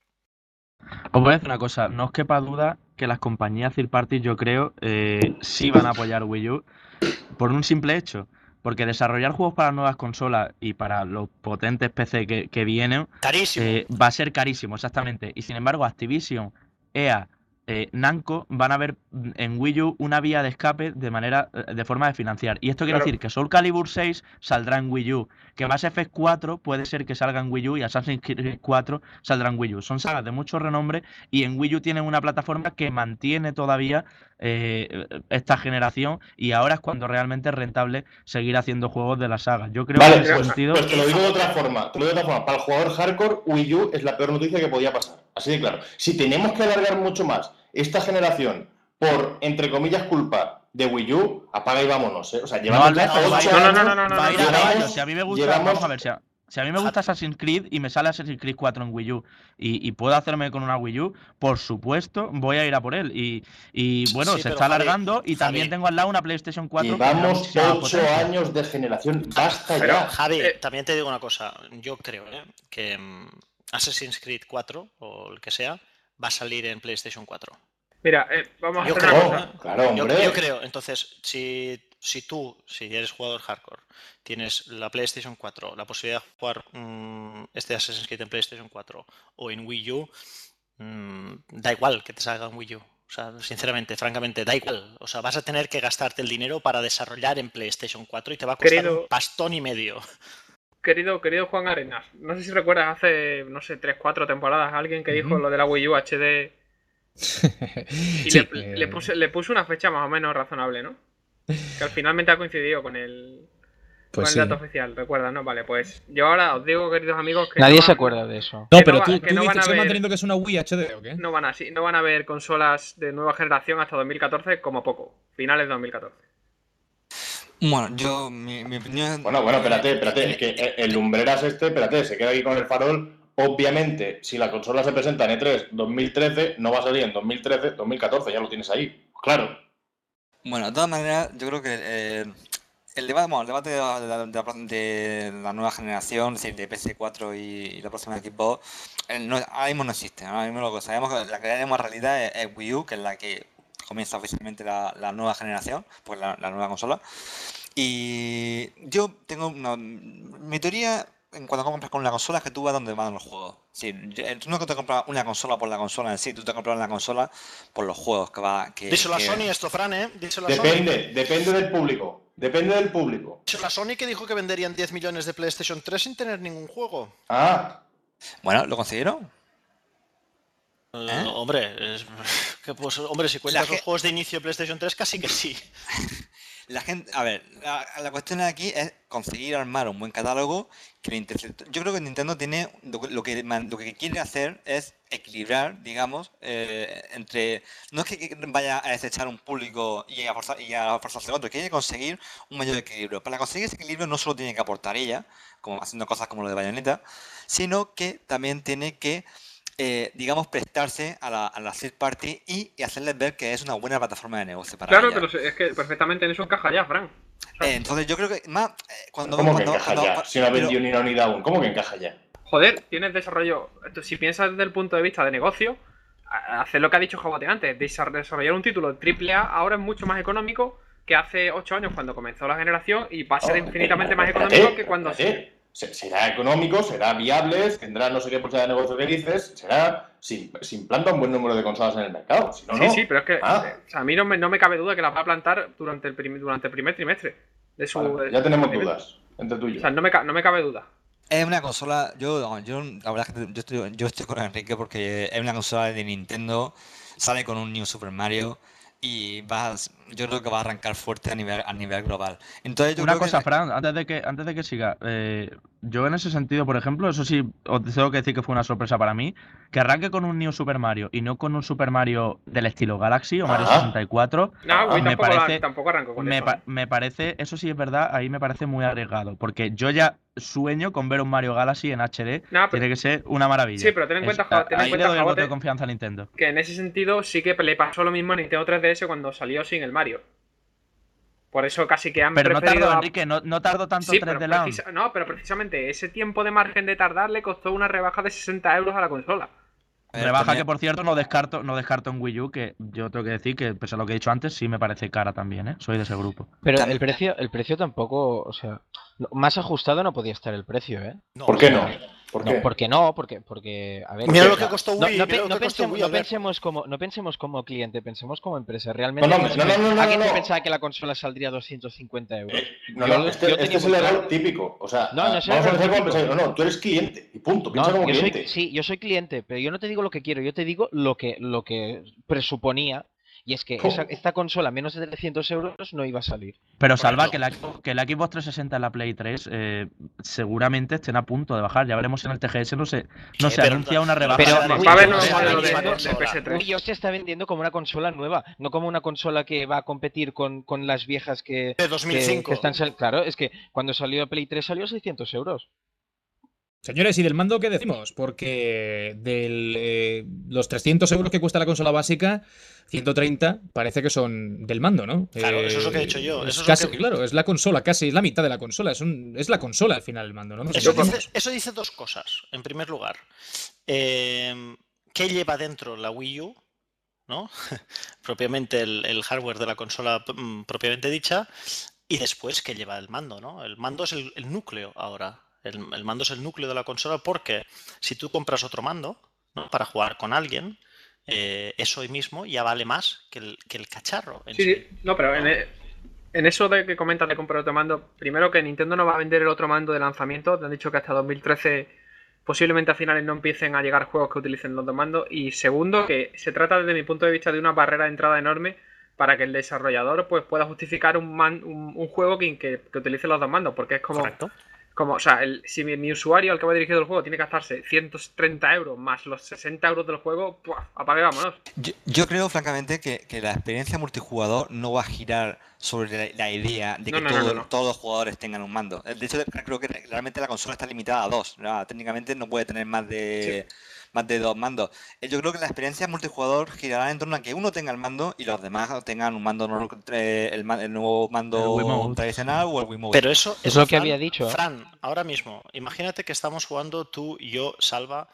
Os voy a decir una cosa, no os quepa duda que las compañías third party, yo creo, eh, sí van a apoyar Wii U por un simple hecho. Porque desarrollar juegos para nuevas consolas y para los potentes P C que, que vienen carísimo. Eh, va a ser carísimo, exactamente. Y sin embargo, Activision, E A, eh, Namco van a ver en Wii U una vía de escape de manera de forma de financiar. Y esto quiere claro. decir que Soul Calibur seis saldrá en Wii U, que Mass Effect cuatro puede ser que salga en Wii U y Assassin's Creed cuatro saldrá en Wii U. Son sagas de mucho renombre y en Wii U tienen una plataforma que mantiene todavía eh, esta generación y ahora es cuando realmente es rentable seguir haciendo juegos de la saga. Yo creo vale, que en ese pues, sentido... pues te lo digo de otra forma, te lo digo de otra forma. Para el jugador hardcore, Wii U es la peor noticia que podía pasar. Así de claro. Si tenemos que alargar mucho más esta generación por, entre comillas, culpa de Wii U, apaga y vámonos, ¿eh? O sea, llevamos no, ya no, ocho no, años, no, no, no, no, no, no, no, no, no, si a mí me gusta, llevamos, vamos a ver si a... Si a mí me gusta Assassin's Creed y me sale Assassin's Creed cuatro en Wii U y, y puedo hacerme con una Wii U, por supuesto voy a ir a por él. Y, y bueno, Sí, se pero está Javi, alargando y Javi. también tengo al lado una PlayStation cuatro. que tendrá Llevamos muchísima ocho potencia. años de generación. Basta Pero, ya. Javi, Eh, también te digo una cosa. Yo creo ¿eh? que mm, Assassin's Creed cuatro o el que sea va a salir en PlayStation cuatro. Mira, eh, vamos a Yo hacer creo, una cosa. ¿eh? Claro, Yo, hombre. yo creo. Entonces, si, si tú, si eres jugador hardcore, tienes la PlayStation cuatro, la posibilidad de jugar mmm, este Assassin's Creed en PlayStation cuatro o en Wii U, mmm, da igual que te salga en Wii U. O sea, sinceramente, francamente, da igual. O sea, vas a tener que gastarte el dinero para desarrollar en PlayStation cuatro y te va a costar Querido- un pastón y medio. Querido, querido Juan Arenas, no sé si recuerdas hace, no sé, tres, cuatro temporadas alguien que dijo Ujú. lo de la Wii U H D y Sí, le, eh, le, puse, le puse una fecha más o menos razonable, ¿no? Que al finalmente ha coincidido con el, con pues el sí. dato oficial, ¿recuerdas? No, vale, pues yo ahora os digo, queridos amigos, que Nadie no se van- acuerda de eso. No, que pero no va- tú, que tú no van dices, a ¿sigues ver- manteniendo que es una Wii H D o qué? no van a, sí, no van a haber consolas de nueva generación hasta dos mil catorce como poco, finales de dos mil catorce. Bueno, yo, mi, mi opinión... Bueno, bueno, espérate, espérate. en- Es que el Lumbreras este, espérate, se queda aquí con el farol. Obviamente, si la consola se presenta en E tres dos mil trece, no va a salir en dos mil trece, dos mil catorce, ya lo tienes ahí. Claro. Bueno, de todas maneras, yo creo que eh, el debate, bueno, el debate de la, de la- de la- de la nueva generación, es decir, de P S cuatro y, y la próxima Xbox, eh, no, ahora mismo no existe. Ahora mismo lo que sabemos que la que tenemos en realidad es, es Wii U, que es la que comienza oficialmente la, la nueva generación, pues la, la nueva consola. Y yo tengo una, mi teoría en cuanto compras con una consola es que tú vas donde van los juegos. Sí, yo- tú no te compras una consola por la consola en sí, tú te compras una consola por los juegos que va. Que, Díselo a que- Sony esto, Fran, ¿eh? Díselo a Sony. Depende, depende del público. Depende del público. Díselo a Sony que dijo que venderían diez millones de PlayStation tres sin tener ningún juego. Ah, Bueno, ¿lo consiguieron? Eh, ¿Eh? Hombre, es- que, pues, hombre, si cuentas La los ge- juegos de inicio de PlayStation tres, casi que sí. La gente, a ver, la, la cuestión aquí es conseguir armar un buen catálogo que le interese. Yo creo que Nintendo tiene lo, que- lo que man- lo que quiere hacer es equilibrar, digamos, eh, entre no es que que vaya a desechar un público y a forzar y a forzarse otro, quiere conseguir un mayor equilibrio. Para conseguir ese equilibrio no solo tiene que aportar ella, como haciendo cosas como lo de Bayonetta, sino que también tiene que eh, digamos, prestarse a la, a la third party y, y hacerles ver que es una buena plataforma de negocio para Claro, ella. pero es que perfectamente en eso encaja ya, Fran. Eh, entonces yo creo que más eh, cuando ¿cómo que cuando, encaja cuando- ya? Si no ha pero- vendido ni una unidad aún, ¿cómo que encaja ya? Joder, tienes desarrollo. Si piensas desde el punto de vista de negocio, a- hacer lo que ha dicho Jabote antes, desar- desarrollar un título triple A ahora es mucho más económico que hace ocho años cuando comenzó la generación y va a ser Oh, infinitamente eh, más espérate, económico que cuando. espérate. Se- Será económico, será viable, tendrá no sé qué posibilidad de negocio que dices, será si, si implanta un buen número de consolas en el mercado. Si no, Sí, no. sí, pero es que Ah. eh, o sea, a mí no me, no me cabe duda que las va a plantar durante el, prim- durante el primer trimestre. De su, Vale, de ya su tenemos crecimiento. dudas entre tú y O yo. sea, no me, ca- no me cabe duda. Es una consola, yo, no, yo la verdad es que yo estoy, yo estoy con Enrique porque es una consola de Nintendo, sale con un New Super Mario y vas, yo creo que va a arrancar fuerte a nivel, a nivel global. Entonces yo Una creo que- cosa, Fran, antes de que, antes de que siga, eh, yo en ese sentido, por ejemplo, eso sí, os tengo que decir que fue una sorpresa para mí, que arranque con un New Super Mario y no con un Super Mario del estilo Galaxy o Mario Ah. sesenta y cuatro, No, Wii me tampoco, la- parece, tampoco arranco con me, eso. pa- ¿eh? me parece, eso sí es verdad, ahí me parece muy arriesgado, porque yo ya sueño con ver un Mario Galaxy en H D, No, pero- tiene que ser una maravilla. Sí, pero ten en cuenta, Es- Ja- ten en ahí cuenta, le doy el voto Jabote, de confianza a Nintendo. Que en ese sentido sí que le pasó lo mismo a Nintendo tres D S cuando salió sin el Mario. Por eso casi que han Pero no preferido tardó, a- Enrique, no, no tardó tanto Sí, tres pero D Land. precisa- no, pero precisamente ese tiempo de margen de tardar le costó una rebaja de sesenta euros a la consola. a ver, Rebaja también- que, por cierto, no descarto, no descarto en Wii U, que yo tengo que decir que, pese a lo que he dicho antes, sí me parece cara también, ¿eh? Soy de ese grupo. Pero Tam- el precio, el precio tampoco, o sea, no- más ajustado no podía estar el precio, ¿eh? No, ¿Por qué no? ¿Por No, qué? ¿por qué no? Porque, porque a ver, Mira qué? lo que costó no, Wii. no mira pe- lo no que costó pensemos, Wii, no Albert. pensemos como, no pensemos como cliente, pensemos como empresa. Realmente, No, no, ¿alguien no, se- no, no, no, ¿alguien se no. pensaba que la consola saldría a doscientos cincuenta euros? No, Yo no, lo- este, yo este tenía es el muy error claro. típico. O sea, No, no es el vamos a error hacer como típico. empresario. No, no, tú eres cliente y punto. Piensa No, como yo soy, cliente. sí, yo soy cliente, pero yo no te digo lo que quiero, yo te digo lo que, lo que presuponía, y es que Oh. esa- esta consola a menos de trescientos euros no iba a salir. Pero salva eso. que la, que la Xbox trescientos sesenta y la Play tres eh, seguramente estén a punto de bajar. Ya veremos en el T G S, no se, no Sí, se pero- anuncia una rebaja. Pero Va a Wii haber U nuevo se está modelo de- vendiendo- de P S tres. Wii U se está vendiendo como una consola nueva, no como una consola que va a competir con, con las viejas que, De que- dos mil cinco. que están sal- Claro, es que cuando salió Play tres salió a seiscientos euros. Señores, ¿y del mando qué decimos? Porque de eh, los trescientos euros que cuesta la consola básica, ciento treinta parece que son del mando, ¿no? Claro, Eh, eso es lo que he dicho yo. es Eso es casi, lo que... claro, es la consola, casi es la mitad de la consola. Es, un, es la consola al final el mando, ¿no? Nos Eso dice, entendemos. eso dice dos cosas. En primer lugar, eh, ¿qué lleva dentro la Wii U? ¿No? Propiamente el, el hardware de la consola mm, propiamente dicha. Y después, ¿qué lleva el mando? ¿No? El mando es el, el núcleo ahora. El, el mando es el núcleo de la consola porque si tú compras otro mando, ¿no?, para jugar con alguien, eh, eso hoy mismo ya vale más que el, que el cacharro. En Sí, sí. sí, no, pero en, e- en eso de que comentas de comprar otro mando, primero que Nintendo no va a vender el otro mando de lanzamiento, te han dicho que hasta dos mil trece posiblemente a finales no empiecen a llegar juegos que utilicen los dos mandos, y segundo que se trata desde mi punto de vista de una barrera de entrada enorme para que el desarrollador pues pueda justificar un, man, un, un juego que, que, que utilice los dos mandos, porque es como... Correcto. Como, o sea, el, si mi, mi usuario al que va dirigido el juego tiene que gastarse ciento treinta euros más los sesenta euros del juego, ¡puah! Apague, vámonos. Yo, yo creo, francamente, que, que la experiencia multijugador no va a girar sobre la, la idea de que No, no, no, todo- no, no. todos los jugadores tengan un mando. De hecho, creo que realmente la consola está limitada a dos. ¿No? Técnicamente no puede tener más de, más de dos mandos. Eh, Yo creo que la experiencia multijugador girará en torno a que uno tenga el mando y los demás tengan un mando, normal, eh, el, ma- el nuevo El mando Wiimote. tradicional o el Wiimote. Pero eso Es eso, lo que Fran, había dicho. Fran, ahora mismo, imagínate que estamos jugando tú, yo, Salva,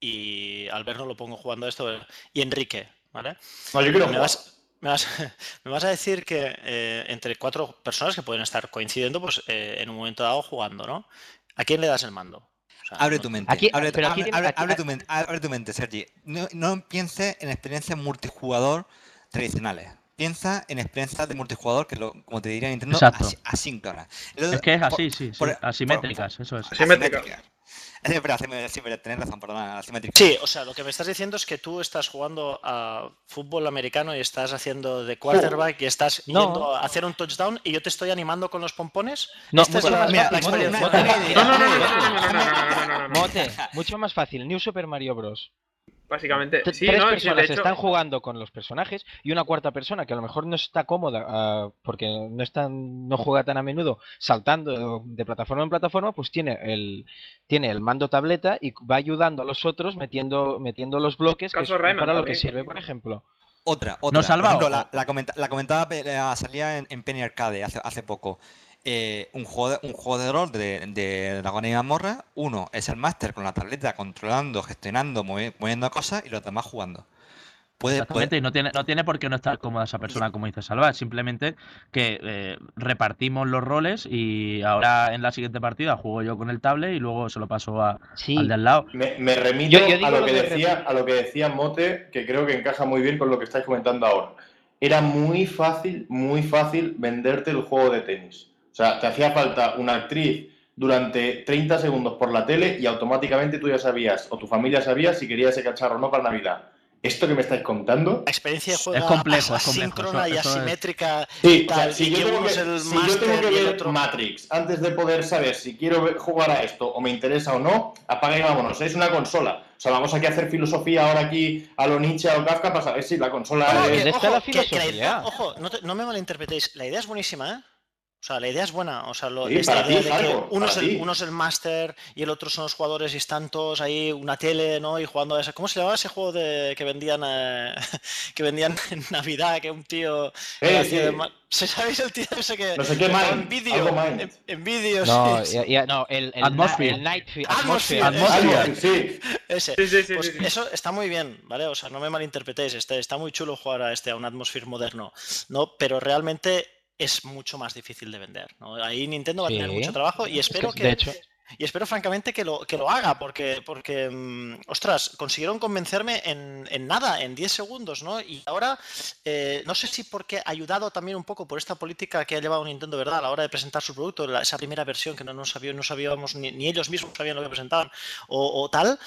y Albert no lo pongo jugando a esto, y Enrique, ¿vale? No, yo quiero Me jugar. vas, me vas, me vas a decir que eh, entre cuatro personas que pueden estar coincidiendo, pues eh, en un momento dado jugando, ¿no? ¿A quién le das el mando? O sea, Abre no- tu mente, Aquí- abre, pero aquí abre- tiene- abre- aquí- abre tu mente, abre tu mente, Sergi. No, no pienses en experiencias multijugador tradicionales. Piensa en experiencias de multijugador que, lo, como te diría Nintendo, Exacto. asi- asíncronas. Y luego, Es que es por- así, sí, sí. por- Asimétricas, por- eso es. Asimétricas. Es verdad, sí, sí, tenés razón, perdona, asimétricas. Sí, o sea, lo que me estás diciendo es que tú estás jugando a fútbol americano y estás haciendo de quarterback y estás No. yendo a hacer un touchdown y yo te estoy animando con los pompones. No, Esta es mucho la, más la fácil, experiencia. Mote, Mote, No, no, no, no, no, no, no, no, no, no, no, no, no. Mote, mucho más fácil. New Super Mario Bros. Básicamente, T- sí, Tres ¿no? Sí, personas de hecho, están jugando con los personajes y una cuarta persona que a lo mejor no está cómoda ah, porque no está, no juega tan a menudo saltando de plataforma en plataforma, pues tiene el tiene el mando tableta y va ayudando a los otros metiendo metiendo los bloques que Caso es Rayman para lo que también. sirve, por ejemplo. Otra, otra. ¿No salva Por ejemplo, o- la, la, comenta- la comentada pe- la salía en, en Penny Arcade hace, hace poco. Eh, un, juego de, un juego de rol de, de Dragones y Mazmorra. Uno es el máster con la tableta controlando, gestionando, movi- moviendo cosas y los demás jugando. Puede, Exactamente, puede- y no tiene, no tiene por qué no estar cómoda esa persona, como dice Salva, simplemente que eh, repartimos los roles y ahora en la siguiente partida juego yo con el tablet y luego se lo paso a, Sí. al de al lado. Me, me remito Yo- yo digo a, lo lo que de decía, a lo que decía Mote, que creo que encaja muy bien con lo que estáis comentando ahora. Era muy fácil, muy fácil venderte el juego de tenis. O sea, te hacía falta una actriz durante treinta segundos por la tele y automáticamente tú ya sabías, o tu familia sabía, si quería ese cacharro o no para Navidad. Esto que me estáis contando... La experiencia de juego Es complejo, es complejo, asíncrona eso- y eso es- asimétrica Sí, y o sea, tal, si y yo que tengo uno que, es el si yo tengo máster que y el ver otro... Matrix antes de poder saber si quiero ver- jugar a esto o me interesa o no, apaga y vámonos. Es una consola. O sea, vamos aquí a hacer filosofía ahora aquí a lo Nietzsche, a lo Kafka para saber si la consola No, no, es... que, ¿Dónde está ojo, la que- que la filosofía? idea- ojo, no, te- no me malinterpretéis, la idea es buenísima, ¿eh? O sea, la idea es buena. O sea, lo, Sí, esta para idea ti, de que Hardcore, uno es, para el, ti. uno es el máster y el otro son los jugadores y están todos ahí, una tele, ¿no? Y jugando a ese. ¿Cómo se llamaba ese juego de que vendían eh, que vendían en Navidad? Que un tío. Eh, hacía sí. de ma- ¿Se sabéis el tío ese que. No sé qué, estaba Mind, en vídeo? algo Mind. En, en vídeo, No, sí. ya- ya- no, el, el, Atmosphere. na- el Night Fe- Atmosphere, Atmosphere. Algo, sí. Ese. Sí, sí, sí, Pues sí, sí. eso está muy bien, ¿vale? O sea, no me malinterpretéis, está, está muy chulo jugar a este, a un Atmosphere moderno, ¿no? Pero realmente es mucho más difícil de vender, ¿no? Ahí Nintendo va a tener Sí. mucho trabajo y Es que, espero de que, hecho, y espero francamente que lo, que lo haga, porque, porque mm, ostras, consiguieron convencerme en, en nada, en diez segundos, ¿no? Y ahora, eh, no sé si porque ayudado también un poco por esta política que ha llevado Nintendo, ¿verdad? A la hora de presentar su producto, la- esa primera versión que no, no, sabía, no sabíamos, ni, ni ellos mismos sabían lo que presentaban, o, o tal,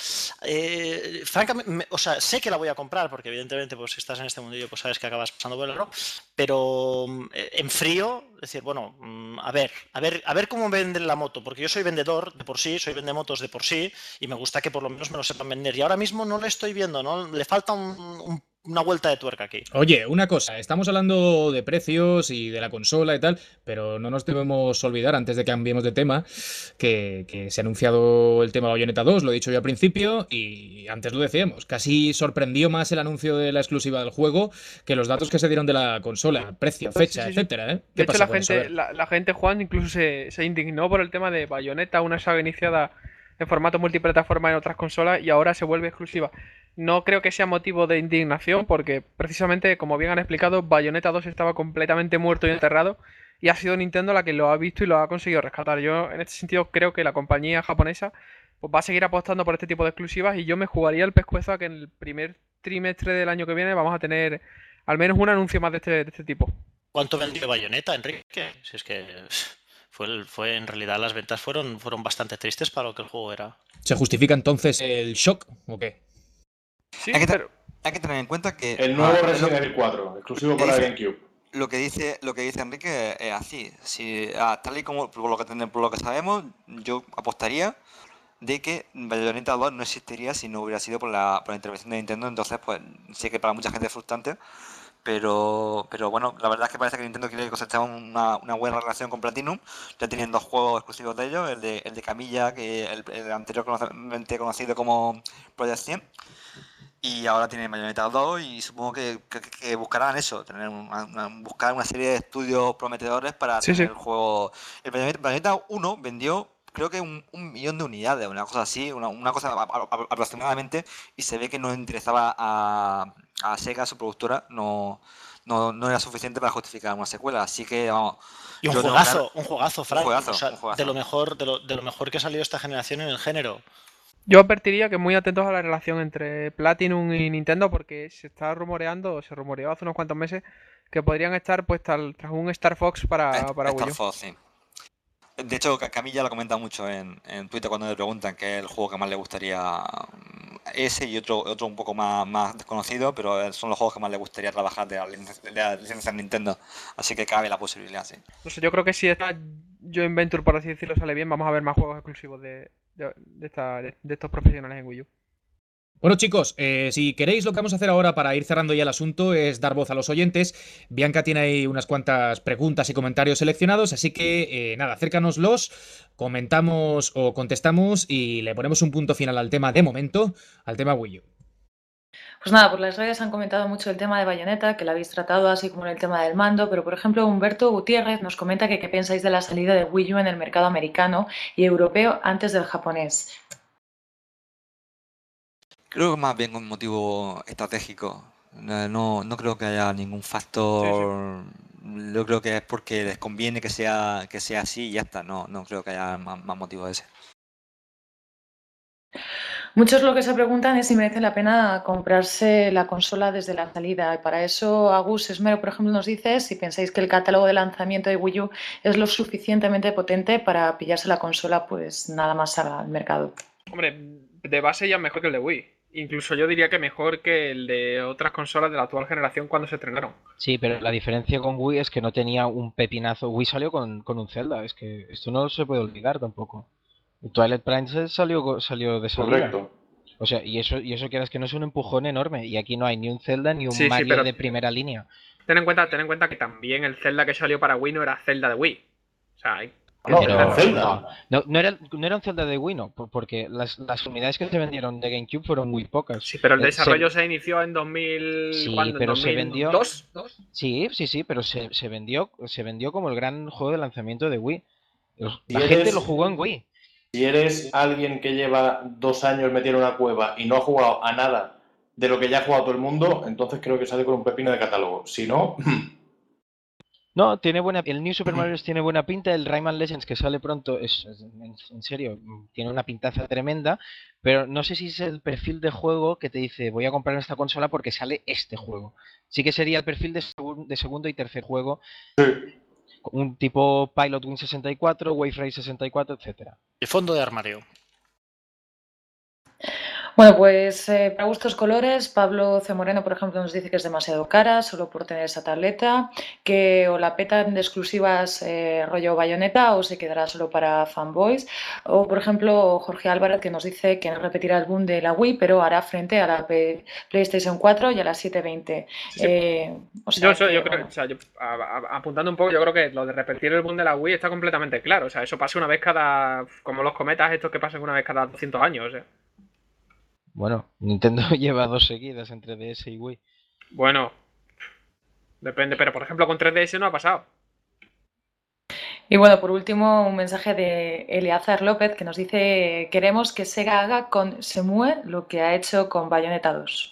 eh, francamente, me- o sea, sé que la voy a comprar, porque evidentemente, pues si estás en este mundillo, pues sabes que acabas pasando por el error, pero mm, eh, en frío, es decir, bueno, mm, a ver, a ver, a ver cómo venden la moto, porque yo soy vendedor de por sí, soy vendemotos de por sí, y me gusta que por lo menos me lo sepan vender. Y ahora mismo no lo estoy viendo, ¿no? Le falta un, un una vuelta de tuerca aquí. Oye, una cosa, estamos hablando de precios y de la consola y tal, pero no nos debemos olvidar, antes de que cambiemos de tema, que, que se ha anunciado el tema Bayonetta dos, lo he dicho yo al principio, y antes lo decíamos, casi sorprendió más el anuncio de la exclusiva del juego que los datos que se dieron de la consola, precio, fecha, Sí, sí, sí. etcétera, ¿eh? De ¿Qué hecho, la pasa con eso? A gente, ver. la, la gente, Juan, incluso se, se indignó por el tema de Bayonetta, una saga iniciada en formato multiplataforma en otras consolas y ahora se vuelve exclusiva. No creo que sea motivo de indignación porque precisamente, como bien han explicado, Bayonetta dos estaba completamente muerto y enterrado y ha sido Nintendo la que lo ha visto y lo ha conseguido rescatar. Yo en este sentido creo que la compañía japonesa pues, va a seguir apostando por este tipo de exclusivas y yo me jugaría el pescuezo a que en el primer trimestre del año que viene vamos a tener al menos un anuncio más de este, de este tipo. ¿Cuánto vendió Bayonetta, Enrique? Si es que fue, el- fue en realidad las ventas fueron, fueron bastante tristes para lo que el juego era. ¿Se justifica entonces el shock o qué? Sí, Hay que, te- pero hay que tener en cuenta que El nuevo ah, Resident lo, Evil cuatro, exclusivo ¿qué para dice? GameCube. lo que dice lo que dice Enrique es así. Si ah, tal y como por lo que ten- por lo que sabemos, yo apostaría de que Bayonetta dos no existiría si no hubiera sido por la, por la intervención de Nintendo. Entonces, pues sé que para mucha gente es frustrante, pero pero bueno, la verdad es que parece que Nintendo quiere cosechar una, una buena relación con Platinum. Ya tienen dos juegos exclusivos de ellos, el de, el de Camilla, que el, el anterior conocido, conocido como Project cien, y ahora tienen Bayonetta dos y supongo que, que, que buscarán eso, tener una, una- buscar una serie de estudios prometedores para sí, tener sí. el juego. El Bayonetta, Bayonetta uno vendió creo que un, un millón de unidades, una cosa así, una, una cosa a- a- a- aproximadamente, y se ve que no interesaba a, a Sega, su productora, no, no, no era suficiente para justificar una secuela, así que vamos. Y un yo tengo juegazo, claro- un juegazo, un Frank. juegazo, O sea, un juegazo. de lo mejor, de lo, de lo mejor que ha salido esta generación en el género. Yo advertiría que muy atentos a la relación entre Platinum y Nintendo porque se está rumoreando, o se rumoreó hace unos cuantos meses, que podrían estar pues tal- tras un Star Fox para, Est- para Wii Star U. Fox, sí. De hecho, Ca- Camilla lo comenta mucho en, en Twitter cuando le preguntan qué es el juego que más le gustaría. mm, Ese y otro otro un poco más, más desconocido, pero son los juegos que más le gustaría trabajar de la licencia, de la licencia Nintendo. Así que cabe la posibilidad, sí. No sé, yo creo que si esta Joint Venture, por así decirlo, sale bien, vamos a ver más juegos exclusivos de, de, de esta- de- de estos profesionales en Wii U. Bueno, chicos, eh, si queréis, lo que vamos a hacer ahora para ir cerrando ya el asunto es dar voz a los oyentes. Bianca tiene ahí unas cuantas preguntas y comentarios seleccionados, así que eh, nada, acércanoslos, comentamos o contestamos y le ponemos un punto final al tema de momento, al tema Wii U. Pues nada, por las redes han comentado mucho el tema de Bayonetta, que la habéis tratado, así como el tema del mando, pero por ejemplo Humberto Gutiérrez nos comenta que qué pensáis de la salida de Wii U en el mercado americano y europeo antes del japonés. Creo que más bien un motivo estratégico. No, no no creo que haya ningún Sí, sí. factor. Yo creo que es porque les conviene que sea que sea así y ya está. No, no creo que haya más, más motivo de ese. Muchos lo que se preguntan es si merece la pena comprarse la consola desde la salida. Y para eso Agus Esmero, por ejemplo, nos dice si pensáis que el catálogo de lanzamiento de Wii U es lo suficientemente potente para pillarse la consola, pues nada más salga al mercado. Hombre, de base ya es mejor que el de Wii. Incluso yo diría que mejor que el de otras consolas de la actual generación cuando se estrenaron. Sí, pero la diferencia con Wii es que no tenía un pepinazo. Wii salió con, con un Zelda, es que esto no se puede olvidar tampoco. El Twilight Princess salió, co- salió de salida. Correcto. O sea, y eso, y eso quieras que no es un empujón enorme. Y aquí no hay ni un Zelda ni un Sí, sí, Mario pero- de primera línea. Ten en cuenta, ten en cuenta que también el Zelda que salió para Wii no era Zelda de Wii. O sea, hay que No, Pero- era Zelda. no, no, no era, no era un Zelda de Wii, no, por- porque las, las unidades que se vendieron de GameCube fueron muy pocas. Sí, pero el Eh, desarrollo se- se, inició en dos mil... Sí, ¿cuándo? ¿En pero se vendió- dos mil dos? Sí, sí, sí, pero se, se vendió se vendió como el gran juego de lanzamiento de Wii. Los- Y La eres- gente lo jugó en Wii. Si eres alguien que lleva dos años metido en una cueva y no ha jugado a nada de lo que ya ha jugado todo el mundo, entonces creo que sale con un pepino de catálogo. Si no, No, tiene buena, el New Super Mario tiene buena pinta, el Rayman Legends que sale pronto es, es- en, en serio, mm, tiene una pintaza tremenda, pero no sé si es el perfil de juego que te dice voy a comprar esta consola porque sale este juego. Sí que sería el perfil de, segun- de segundo y tercer juego, un tipo Pilot Wing sesenta y cuatro, Wave Race sesenta y cuatro, etcétera. El fondo de armario. Bueno, pues eh, para gustos colores, Pablo C. Moreno, por ejemplo, nos dice que es demasiado cara solo por tener esa tableta, que o la petan de exclusivas eh, rollo Bayonetta o se quedará solo para fanboys. O, por ejemplo, Jorge Álvarez, que nos dice que no repetirá el boom de la Wii, pero hará frente a la P- PlayStation cuatro y a la setecientos veinte. Sí, sí. Eh, o sea Yo, eso, que, yo creo, bueno. o sea, yo, a- a- apuntando un poco, yo creo que lo de repetir el boom de la Wii está completamente claro. O sea, eso pasa una vez cada. Como los cometas estos que pasan una vez cada doscientos años. O sea. Bueno, Nintendo lleva dos seguidas entre D S y Wii. Bueno, depende, pero por ejemplo con tres D S no ha pasado. Y bueno, por último, un mensaje de Eleazar López que nos dice: queremos que Sega haga con Semue lo que ha hecho con Bayonetta dos.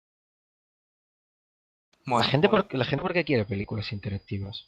La gente, por, la gente porque quiere películas interactivas.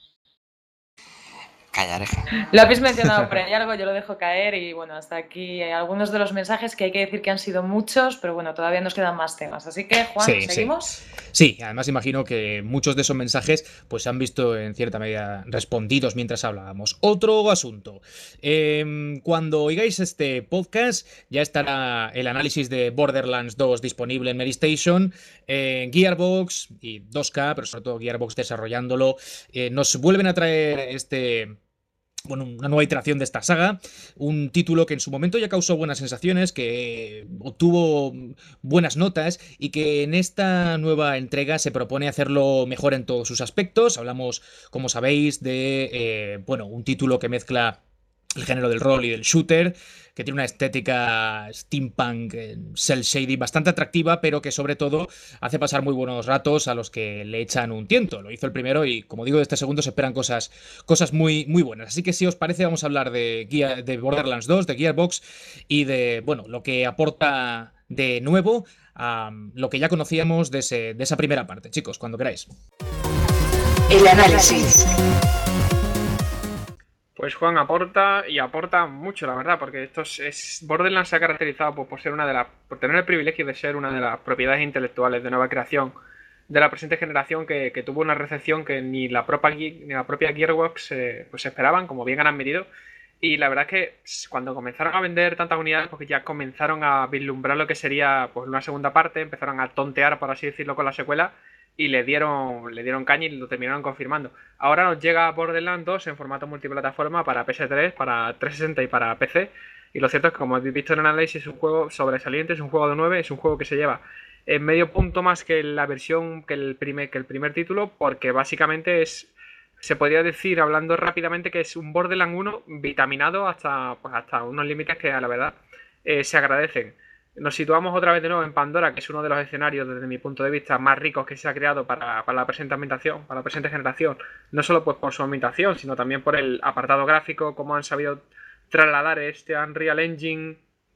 Callaré. Lo habéis mencionado por ahí algo, yo lo dejo caer y bueno, hasta aquí hay algunos de los mensajes que hay que decir que han sido muchos, pero bueno, todavía nos quedan más temas. Así que, Juan, Sí, ¿seguimos? Sí. Sí, además imagino que muchos de esos mensajes pues se han visto en cierta medida respondidos mientras hablábamos. Otro asunto. Eh, cuando oigáis este podcast ya estará el análisis de Borderlands dos disponible en Medistation. Eh, Gearbox y dos K, pero sobre todo Gearbox desarrollándolo, eh, nos vuelven a traer este... Bueno, una nueva iteración de esta saga, un título que en su momento ya causó buenas sensaciones, que obtuvo buenas notas y que en esta nueva entrega se propone hacerlo mejor en todos sus aspectos. Hablamos, como sabéis, de eh, bueno, un título que mezcla el género del rol y del shooter, que tiene una estética steampunk, cel shading bastante atractiva, pero que sobre todo hace pasar muy buenos ratos a los que le echan un tiento. Lo hizo el primero y, como digo, de este segundo se esperan cosas, cosas muy, muy buenas. Así que si os parece vamos a hablar de, Gear, de Borderlands dos, de Gearbox y de, bueno, lo que aporta de nuevo a lo que ya conocíamos de, ese, de esa primera parte. Chicos, cuando queráis. El análisis. Pues Juan aporta y aporta mucho, la verdad, porque esto es, es Borderlands se ha caracterizado pues, por ser una de las, por tener el privilegio de ser una de las propiedades intelectuales de nueva creación de la presente generación que, que tuvo una recepción que ni la propia ni la propia Gearbox eh, pues esperaban, como bien han admitido. Y la verdad es que cuando comenzaron a vender tantas unidades, porque ya comenzaron a vislumbrar lo que sería pues una segunda parte, empezaron a tontear, por así decirlo, con la secuela. Y le dieron, le dieron caña y lo terminaron confirmando. Ahora nos llega Borderlands dos en formato multiplataforma para P S tres, para trescientos sesenta y para P C. Y lo cierto es que, como habéis visto en el análisis, es un juego sobresaliente, es un juego de nueve, es un juego que se lleva en medio punto más que la versión, que el primer, que el primer título, porque básicamente es, se podría decir, hablando rápidamente, que es un Borderlands uno vitaminado hasta, pues hasta unos límites que a la verdad eh, se agradecen. Nos situamos otra vez de nuevo en Pandora, que es uno de los escenarios, desde mi punto de vista, más ricos que se ha creado para, para la presente ambientación, para la presente generación. No solo pues por su ambientación, sino también por el apartado gráfico, cómo han sabido trasladar este Unreal Engine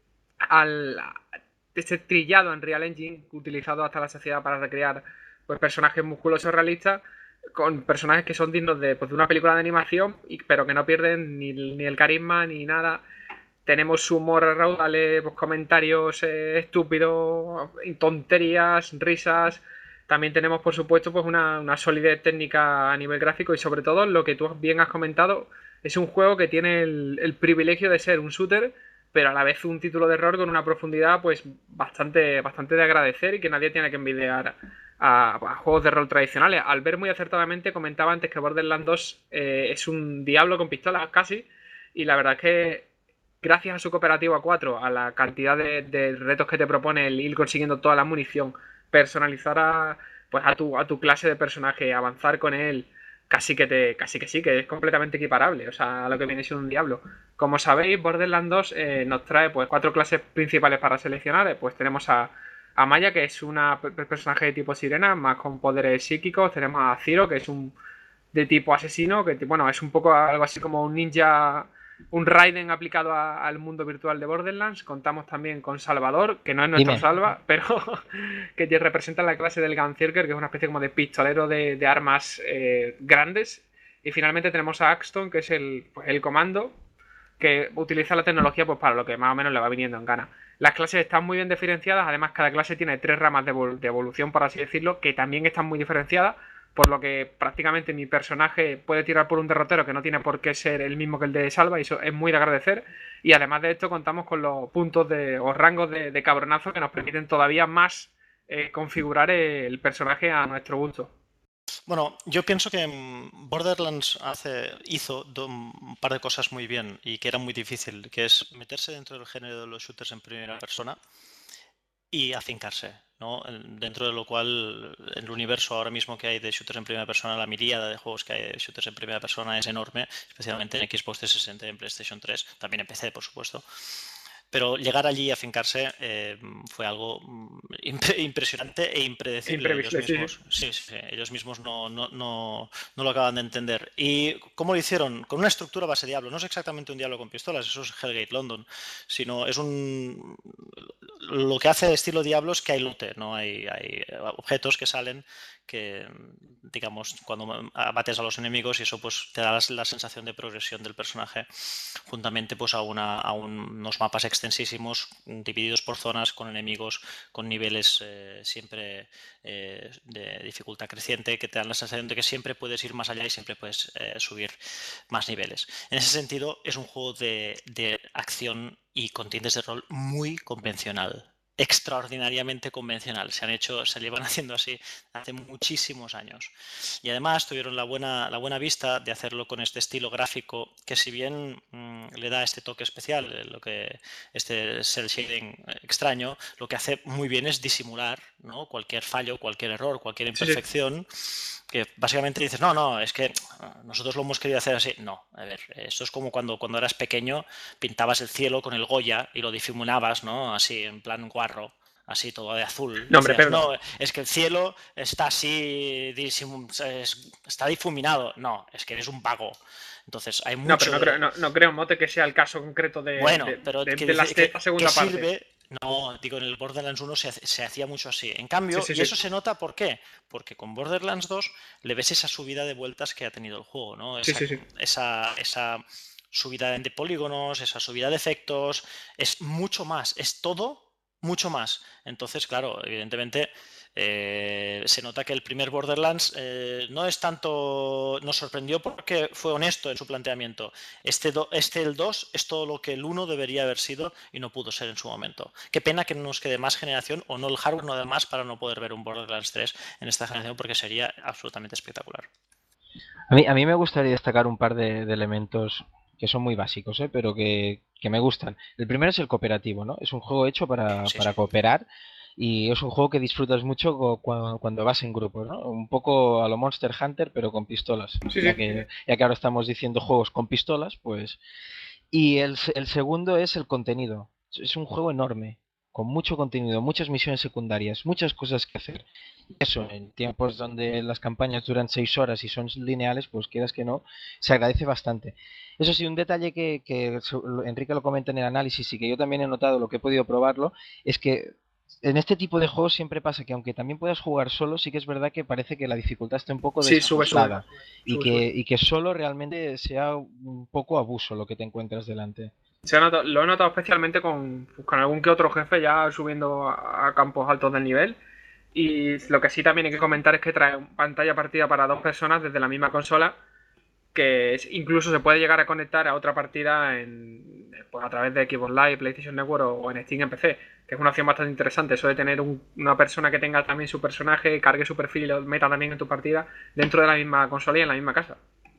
al este trillado Unreal Engine utilizado hasta la saciedad para recrear pues, personajes musculosos realistas, con personajes que son dignos de, pues, de una película de animación, y, pero que no pierden ni, ni el carisma ni nada. Tenemos humor raudales, pues, comentarios eh, estúpidos, tonterías, risas. También tenemos, por supuesto, pues una, una solidez técnica a nivel gráfico y, sobre todo, lo que tú bien has comentado, es un juego que tiene el, el privilegio de ser un shooter, pero a la vez un título de horror con una profundidad pues bastante, bastante de agradecer y que nadie tiene que envidiar a, a juegos de rol tradicionales. Albert muy acertadamente comentaba antes que Borderlands dos eh, es un diablo con pistolas casi, y la verdad es que gracias a su cooperativo a cuatro, a la cantidad de, de retos que te propone el ir consiguiendo toda la munición, personalizar a, pues a, tu, a tu clase de personaje, avanzar con él, casi que te casi que sí, que es completamente equiparable, o sea, a lo que viene siendo un diablo. Como sabéis, Borderlands dos eh, nos trae pues cuatro clases principales para seleccionar. Pues tenemos a, a Maya, que es una personaje de tipo sirena, más con poderes psíquicos. Tenemos a Zero, que es un de tipo asesino, que bueno, es un poco algo así como un ninja, un Raiden aplicado a, al mundo virtual de Borderlands. Contamos también con Salvador, que no es nuestro Dime. Salva, pero que te representa la clase del Gunzerker, que es una especie como de pistolero de, de armas eh, grandes. Y finalmente tenemos a Axton, que es el, pues, el comando, que utiliza la tecnología pues para lo que más o menos le va viniendo en gana. Las clases están muy bien diferenciadas, además cada clase tiene tres ramas de, evol de evolución, por así decirlo, que también están muy diferenciadas. por lo que prácticamente mi personaje puede tirar por un derrotero que no tiene por qué ser el mismo que el de Salva, y eso es muy de agradecer. Y además de esto contamos con los puntos de, o rangos de, de cabronazo que nos permiten todavía más eh, configurar el personaje a nuestro gusto. Bueno, yo pienso que Borderlands hace, hizo do, un par de cosas muy bien y que era muy difícil, que es meterse dentro del género de los shooters en primera persona y afincarse, ¿no? Dentro de lo cual el universo ahora mismo que hay de shooters en primera persona, la miríada de juegos que hay de shooters en primera persona es enorme, especialmente en Xbox trescientos sesenta y en PlayStation tres, también en P C, por supuesto. Pero llegar allí y afincarse eh, fue algo imp- impresionante e impredecible. Ellos mismos, sí, sí, ellos mismos no, no, no, no lo acaban de entender. ¿Y cómo lo hicieron? Con una estructura base Diablo. No es exactamente un Diablo con pistolas, eso es Hellgate London, sino es un... Lo que hace estilo Diablo es que hay loot, ¿no? Hay, hay objetos que salen que, digamos, cuando abates a los enemigos, y eso pues te da la, la sensación de progresión del personaje, juntamente pues a, una, a un, unos mapas extensísimos divididos por zonas con enemigos con niveles eh, siempre eh, de dificultad creciente, que te dan la sensación de que siempre puedes ir más allá y siempre puedes eh, subir más niveles. En ese sentido es un juego de, de acción y con tintes de rol muy convencional, extraordinariamente convencional. Se han hecho, se llevan haciendo así hace muchísimos años. Y además tuvieron la buena, la buena vista de hacerlo con este estilo gráfico que, si bien mmm, le da este toque especial, lo que este cel shading extraño, lo que hace muy bien es disimular, ¿no? Cualquier fallo, cualquier error, cualquier imperfección. Sí, sí. Que básicamente dices, no, no, es que nosotros lo hemos querido hacer así. No, a ver, esto es como cuando, cuando eras pequeño pintabas el cielo con el Goya y lo difuminabas, ¿no? Así, en plan guarro, así todo de azul. No, hombre, Decías, pero... no, es que el cielo está así, está difuminado. No, es que eres un vago. Entonces, hay mucho... No, pero no creo, no, no creo, Mote, que sea el caso concreto de, bueno, de, pero de, que, de la que, segunda que parte. Sirve... No, digo, en el Borderlands uno se, se hacía mucho así. En cambio, sí, sí, y eso sí. se nota, ¿por qué? Porque con Borderlands dos le ves esa subida de vueltas que ha tenido el juego, ¿no? Esa, sí, sí, sí. esa, esa subida de polígonos, esa subida de efectos, es mucho más, es todo mucho más. Entonces, claro, evidentemente... Eh, se nota que el primer Borderlands eh, no es tanto, nos sorprendió porque fue honesto en su planteamiento. Este, do, este el dos es todo lo que el uno debería haber sido y no pudo ser en su momento. Qué pena que no nos quede más generación, o no el hardware no de más, para no poder ver un Borderlands tres en esta generación, porque sería absolutamente espectacular. A mí, a mí me gustaría destacar un par de, de elementos que son muy básicos, ¿eh? Pero que, que me gustan. El primero es el cooperativo, ¿no? Es un juego hecho para, sí, para sí. cooperar. Y es un juego que disfrutas mucho cuando vas en grupo, ¿no? Un poco a lo Monster Hunter, pero con pistolas. Sí, ya, que, ya que ahora estamos diciendo juegos con pistolas, pues... Y el, el segundo es el contenido. Es un juego enorme, con mucho contenido, muchas misiones secundarias, muchas cosas que hacer. Eso, en tiempos donde las campañas duran seis horas y son lineales, pues quieras que no, se agradece bastante. Eso sí, un detalle que, que Enrique lo comenta en el análisis y que yo también he notado, lo que he podido probarlo, es que en este tipo de juegos siempre pasa que aunque también puedas jugar solo, sí que es verdad que parece que la dificultad está un poco sí, desajustada. Sube, sube, y, sube, que, sube. y que solo realmente sea un poco abuso lo que te encuentras delante. Se ha notado, lo he notado especialmente con, con algún que otro jefe ya subiendo a, a campos altos del nivel. Y lo que sí también hay que comentar es que trae pantalla partida para dos personas desde la misma consola, que es, incluso se puede llegar a conectar a otra partida en, pues a través de Xbox Live, PlayStation Network o, o en Steam en P C, que es una opción bastante interesante, eso de tener un, una persona que tenga también su personaje, cargue su perfil y lo meta también en tu partida dentro de la misma consola y en la misma casa.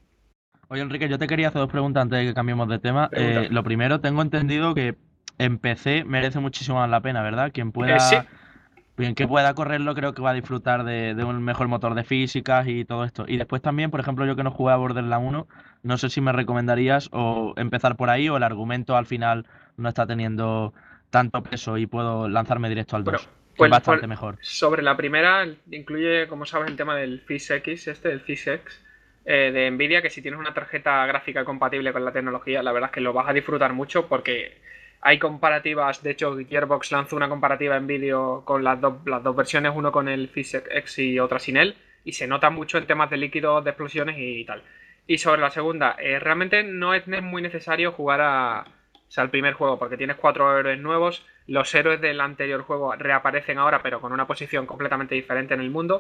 Oye, Enrique, yo te quería hacer dos preguntas antes de que cambiemos de tema. Eh, lo primero, tengo entendido que en P C merece muchísimo más la pena, ¿verdad? Quien pueda... Eh, sí. Quien que pueda correrlo creo que va a disfrutar de, de un mejor motor de físicas y todo esto. Y después también, por ejemplo, yo que no jugué a Borderlands uno, no sé si me recomendarías o empezar por ahí o el argumento al final no está teniendo tanto peso y puedo lanzarme directo al dos, bueno, que pues, es bastante pues, mejor. Sobre la primera, incluye, como sabes, el tema del F I S X, este, el F I S X eh, de Nvidia, que si tienes una tarjeta gráfica compatible con la tecnología, la verdad es que lo vas a disfrutar mucho porque... Hay comparativas, de hecho Gearbox lanzó una comparativa en vídeo con las, do, las dos versiones, uno con el F I S X y otra sin él, y se nota mucho en temas de líquidos, de explosiones y tal. Y sobre la segunda, eh, realmente no es muy necesario jugar a, o sea, al primer juego, porque tienes cuatro héroes nuevos, los héroes del anterior juego reaparecen ahora, pero con una posición completamente diferente en el mundo,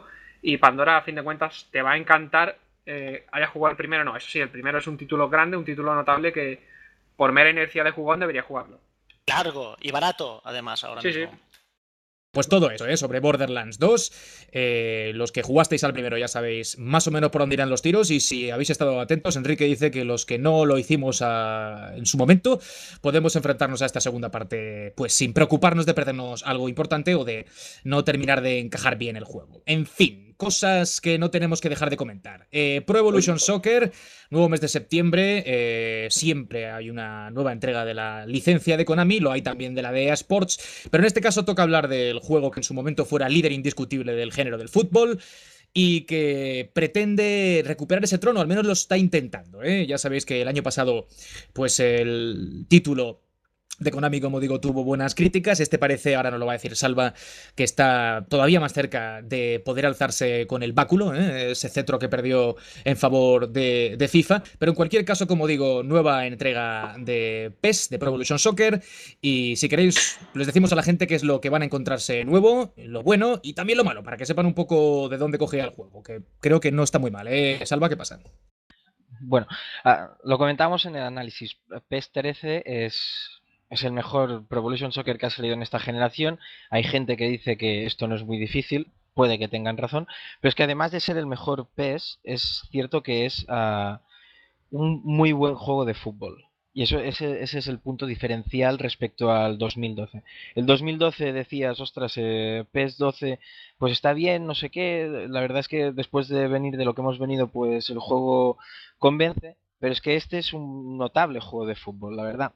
Y Pandora, a fin de cuentas, te va a encantar, eh, haya jugado el primero, no, eso sí, el primero es un título grande, un título notable que por mera inercia de jugón debería jugarlo. Largo y barato, además, ahora sí, mismo. Sí. Pues todo eso, ¿eh? Sobre Borderlands dos. Eh, los que jugasteis al primero ya sabéis más o menos por dónde irán los tiros. Y si habéis estado atentos, Enrique dice que los que no lo hicimos a, en su momento, podemos enfrentarnos a esta segunda parte pues sin preocuparnos de perdernos algo importante o de no terminar de encajar bien el juego. En fin, cosas que no tenemos que dejar de comentar. Eh, Pro Evolution Soccer, nuevo mes de septiembre. Eh, siempre hay una nueva entrega de la licencia de Konami, lo hay también de la de E A Sports. Pero en este caso toca hablar del juego que en su momento fuera líder indiscutible del género del fútbol y que pretende recuperar ese trono, al menos lo está intentando, ¿eh? Ya sabéis que el año pasado pues el título de Konami, como digo, tuvo buenas críticas. Este parece, ahora no lo va a decir Salva, que está todavía más cerca de poder alzarse con el báculo, ¿eh? Ese cetro que perdió en favor de, de FIFA. Pero en cualquier caso, como digo, nueva entrega de P E S, de Pro Evolution Soccer. Y si queréis, les decimos a la gente qué es lo que van a encontrarse nuevo, lo bueno y también lo malo, para que sepan un poco de dónde coge el juego, que creo que no está muy mal, ¿eh? Salva, ¿qué pasa? Bueno, uh, lo comentamos en el análisis. P E S trece es... Es el mejor Pro Evolution Soccer que ha salido en esta generación. Hay gente que dice que esto no es muy difícil, puede que tengan razón, pero es que además de ser el mejor P E S, es cierto que es uh, un muy buen juego de fútbol. Y eso, ese, ese es el punto diferencial respecto al dos mil doce. El dos mil doce decías, ostras, eh, P E S doce, pues está bien, no sé qué. La verdad es que después de venir de lo que hemos venido, pues el juego convence. Pero es que este es un notable juego de fútbol, la verdad.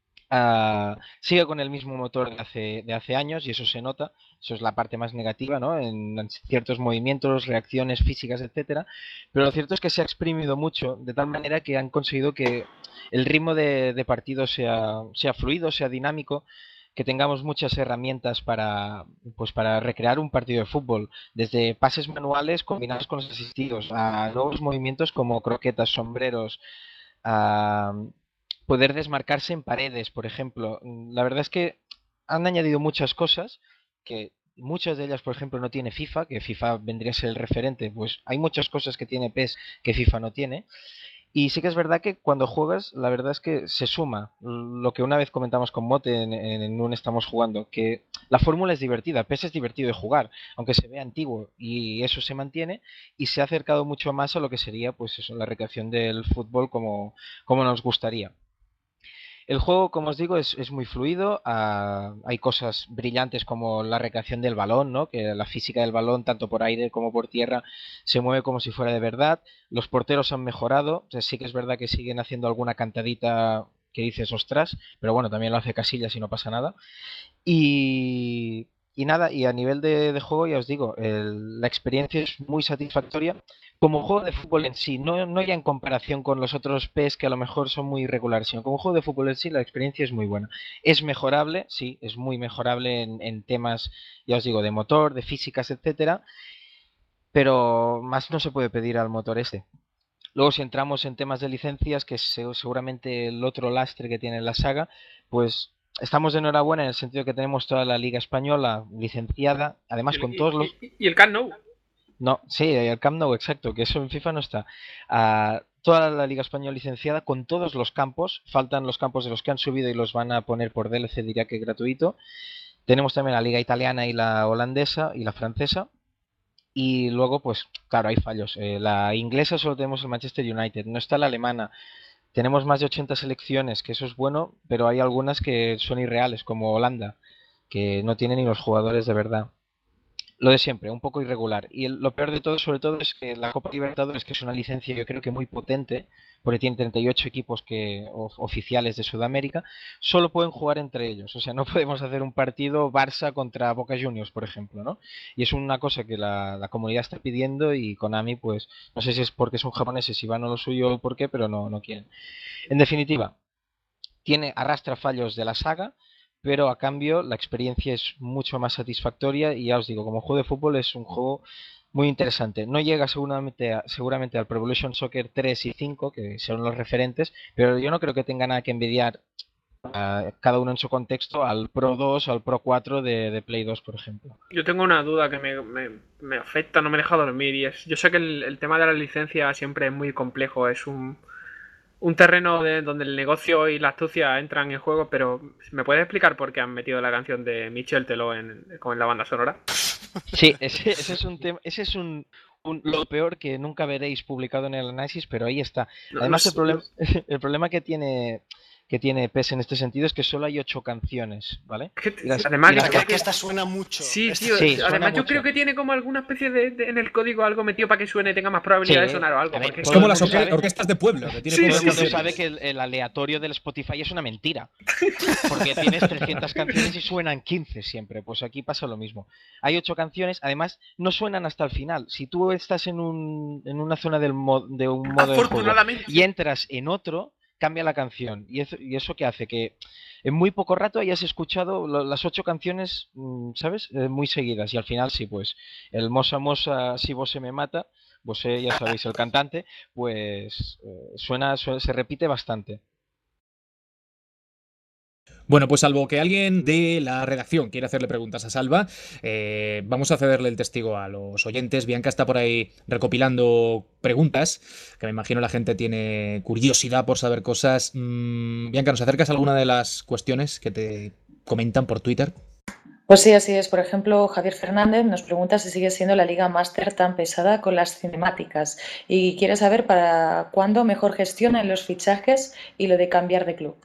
Uh, sigue con el mismo motor de hace, de hace años y eso se nota, eso es la parte más negativa, ¿no? En, en ciertos movimientos, reacciones físicas, etcétera. Pero lo cierto es que se ha exprimido mucho de tal manera que han conseguido que el ritmo de, de partido sea, sea fluido, sea dinámico, que tengamos muchas herramientas para, pues para recrear un partido de fútbol, desde pases manuales combinados con los asistidos, a nuevos movimientos como croquetas, sombreros, a poder desmarcarse en paredes, por ejemplo. La verdad es que han añadido muchas cosas, que muchas de ellas, por ejemplo, no tiene FIFA, que FIFA vendría a ser el referente, pues hay muchas cosas que tiene P E S que FIFA no tiene. Y sí que es verdad que cuando juegas, la verdad es que se suma lo que una vez comentamos con Mote en, en, en un Estamos Jugando, que la fórmula es divertida, P E S es divertido de jugar, aunque se vea antiguo, y eso se mantiene, y se ha acercado mucho más a lo que sería pues eso, la recreación del fútbol como, como nos gustaría. El juego, como os digo, es, es muy fluido. Uh, hay cosas brillantes como la recreación del balón, ¿no? Que la física del balón, tanto por aire como por tierra, se mueve como si fuera de verdad. Los porteros han mejorado. O sea, sí que es verdad que siguen haciendo alguna cantadita que dices, ostras, pero bueno, también lo hace Casillas y no pasa nada. Y, y nada, y a nivel de, de juego, ya os digo, el, la experiencia es muy satisfactoria. Como juego de fútbol en sí, no, no ya en comparación con los otros P E S que a lo mejor son muy irregulares, sino como juego de fútbol en sí la experiencia es muy buena. Es mejorable, sí, es muy mejorable en, en temas, ya os digo, de motor, de físicas, etcétera, pero más no se puede pedir al motor este. Luego si entramos en temas de licencias, que es seguramente el otro lastre que tiene la saga, pues estamos de enhorabuena en el sentido que tenemos toda la Liga Española licenciada, además y, con todos los... Y, y el Camp Nou. No, sí, el Camp Nou, exacto, que eso en FIFA no está. Uh, toda la Liga Española licenciada con todos los campos, faltan los campos de los que han subido y los van a poner por D L C, diría que gratuito. Tenemos también la Liga Italiana y la holandesa y la francesa. Y luego, pues, claro, hay fallos. Eh, la inglesa solo tenemos el Manchester United, no está la alemana. Tenemos más de ochenta selecciones, que eso es bueno, pero hay algunas que son irreales, como Holanda, que no tiene ni los jugadores de verdad. Lo de siempre, un poco irregular. Y el, lo peor de todo, sobre todo, es que la Copa Libertadores, que es una licencia yo creo que muy potente, porque tiene treinta y ocho equipos que, o, oficiales de Sudamérica, solo pueden jugar entre ellos. O sea, no podemos hacer un partido Barça contra Boca Juniors, por ejemplo, ¿no? Y es una cosa que la, la comunidad está pidiendo y Konami, pues, no sé si es porque son japoneses y van a lo suyo o por qué, pero no, no quieren. En definitiva, tiene, arrastra fallos de la saga, pero a cambio la experiencia es mucho más satisfactoria y ya os digo, como juego de fútbol es un juego muy interesante. No llega seguramente, a, seguramente al Pro Evolution Soccer tres y cinco, que son los referentes, pero yo no creo que tenga nada que envidiar uh, cada uno en su contexto, al Pro dos o al Pro cuatro de, de Play dos, por ejemplo. Yo tengo una duda que me, me, me afecta, no me deja dormir, y es, yo sé que el, el tema de la licencia siempre es muy complejo, es un, un terreno de, donde el negocio y la astucia entran en juego, pero ¿me puedes explicar por qué han metido la canción de Michel Teló en, con la banda sonora? Sí, ese, ese es un tema, ese es un, un, lo peor que nunca veréis publicado en el análisis, pero ahí está. Además, el problema, el problema que tiene que tiene P E S en este sentido es que solo hay ocho canciones, ¿vale? Y las, además, y las que, que esta suena mucho. Sí, tío. Sí, además, yo mucho. creo que tiene como alguna especie de, de en el código algo metido para que suene, tenga más probabilidad sí, de sonar o algo. Ver, es como las sabe, orquestas de pueblo. Que tiene sí, todo el mundo sí, sabe que el, el aleatorio del Spotify es una mentira. Porque tienes trescientas canciones y suenan quince siempre. Pues aquí pasa lo mismo. Hay ocho canciones, además no suenan hasta el final. Si tú estás en, un, en una zona del mo, de un modo de juego y entras en otro, cambia la canción. ¿Y eso, y eso qué hace? Que en muy poco rato hayas escuchado lo, las ocho canciones, ¿sabes? Eh, muy seguidas. Y al final sí, pues el Mosa Mosa, si vos se me mata, vos ya sabéis, el cantante, pues eh, suena, suena, se repite bastante. Bueno, pues salvo que alguien de la redacción quiera hacerle preguntas a Salva, eh, vamos a cederle el testigo a los oyentes. Bianca está por ahí recopilando preguntas, que me imagino la gente tiene curiosidad por saber cosas. Mm, Bianca, ¿nos acercas a alguna de las cuestiones que te comentan por Twitter? Pues sí, así es. Por ejemplo, Javier Fernández nos pregunta si sigue siendo la Liga Master tan pesada con las cinemáticas y quiere saber para cuándo mejor gestionan los fichajes y lo de cambiar de club.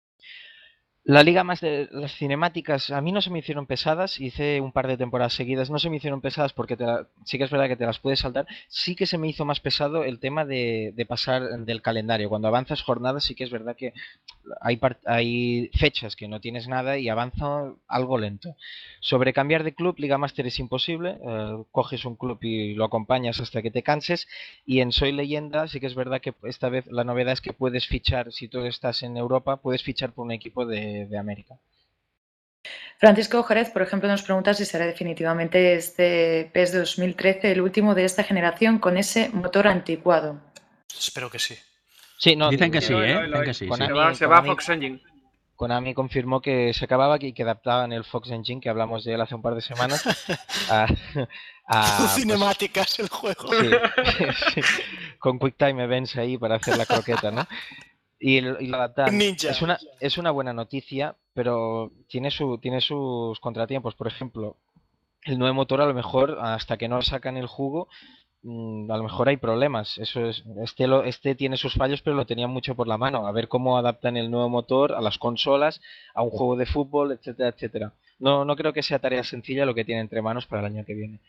La liga más de las cinemáticas a mí no se me hicieron pesadas, hice un par de temporadas seguidas, no se me hicieron pesadas porque te la, sí que es verdad que te las puedes saltar, sí que se me hizo más pesado el tema de, de pasar del calendario, cuando avanzas jornadas sí que es verdad que hay, part, hay fechas que no tienes nada y avanza algo lento. Sobre cambiar de club, Liga Master es imposible, eh, coges un club y lo acompañas hasta que te canses, y en Soy Leyenda sí que es verdad que esta vez la novedad es que puedes fichar, si tú estás en Europa, puedes fichar por un equipo de de América. Francisco Jerez, por ejemplo, nos pregunta si será definitivamente este P E S dos mil trece el último de esta generación con ese motor anticuado. Espero que sí. Sí, no, dicen que sí, ¿eh? Dicen que sí. Se va, se va a Fox Engine. Konami confirmó que se acababa y que adaptaban el Fox Engine, que hablamos de él hace un par de semanas, a, a pues, cinemáticas el juego. Sí, sí, con QuickTime Events ahí para hacer la croqueta, ¿no? Y, y lo adaptan. Ninja. Es una, es una buena noticia, pero tiene, su, tiene sus contratiempos. Por ejemplo, el nuevo motor a lo mejor, hasta que no sacan el jugo, mmm, a lo mejor hay problemas. Eso es, este, lo, este tiene sus fallos, pero lo tenía mucho por la mano. A ver cómo adaptan el nuevo motor a las consolas, a un juego de fútbol, etcétera, etcétera. No, no creo que sea tarea sencilla lo que tiene entre manos para el año que viene.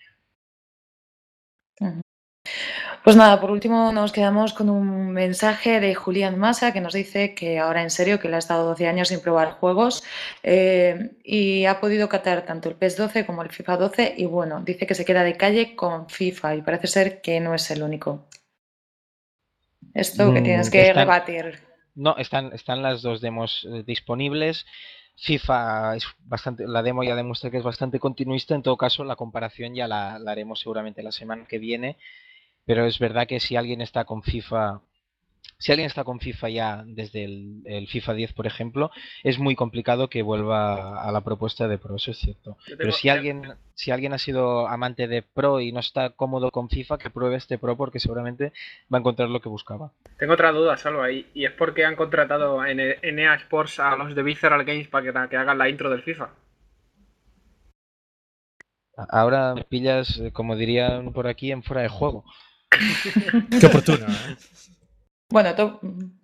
Uh-huh. Pues nada, por último nos quedamos con un mensaje de Julián Massa que nos dice que ahora en serio que le ha estado doce años sin probar juegos eh, y ha podido catar tanto el P E S doce como el FIFA doce y bueno, dice que se queda de calle con FIFA y parece ser que no es el único. Esto que tienes que están, rebatir. No, están, están las dos demos disponibles. FIFA es bastante, la demo ya demuestra que es bastante continuista, en todo caso la comparación ya la, la haremos seguramente la semana que viene. Pero es verdad que si alguien está con FIFA, si alguien está con FIFA ya desde el, el FIFA diez, por ejemplo, es muy complicado que vuelva a la propuesta de Pro, eso es cierto. Tengo, Pero si alguien, si alguien ha sido amante de Pro y no está cómodo con FIFA, que pruebe este Pro porque seguramente va a encontrar lo que buscaba. Tengo otra duda, Salva, y, y es porque han contratado en, en E A Sports a los de Visceral Games para que, que hagan la intro del FIFA. Ahora me pillas, como dirían por aquí, en fuera de juego. Qué oportuno, ¿eh? Bueno, to...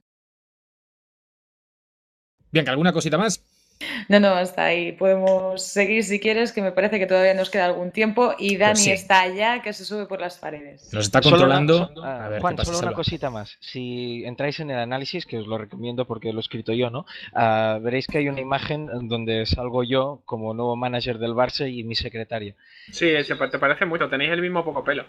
Bien, ¿alguna cosita más? No, no, hasta ahí. Podemos seguir si quieres, que me parece que todavía nos queda algún tiempo y Dani pues sí. está allá, que se sube por las paredes. Nos está controlando. Solo una, a ver, Juan, solo una cosita más. Si entráis en el análisis, que os lo recomiendo porque lo he escrito yo, ¿no? Uh, veréis que hay una imagen donde salgo yo como nuevo manager del Barça y mi secretaria. Sí, te parece mucho. Tenéis el mismo poco pelo.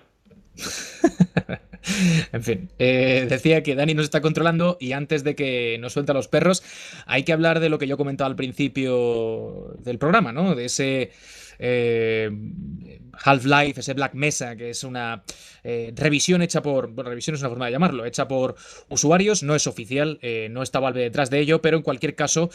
En fin, eh, decía que Dani nos está controlando y antes de que nos suelta los perros hay que hablar de lo que yo comentaba al principio del programa, ¿no? De ese eh, Half-Life, ese Black Mesa, que es una eh, revisión hecha por... Bueno, revisión es una forma de llamarlo, hecha por usuarios, no es oficial, eh, no está Valve detrás de ello, pero en cualquier caso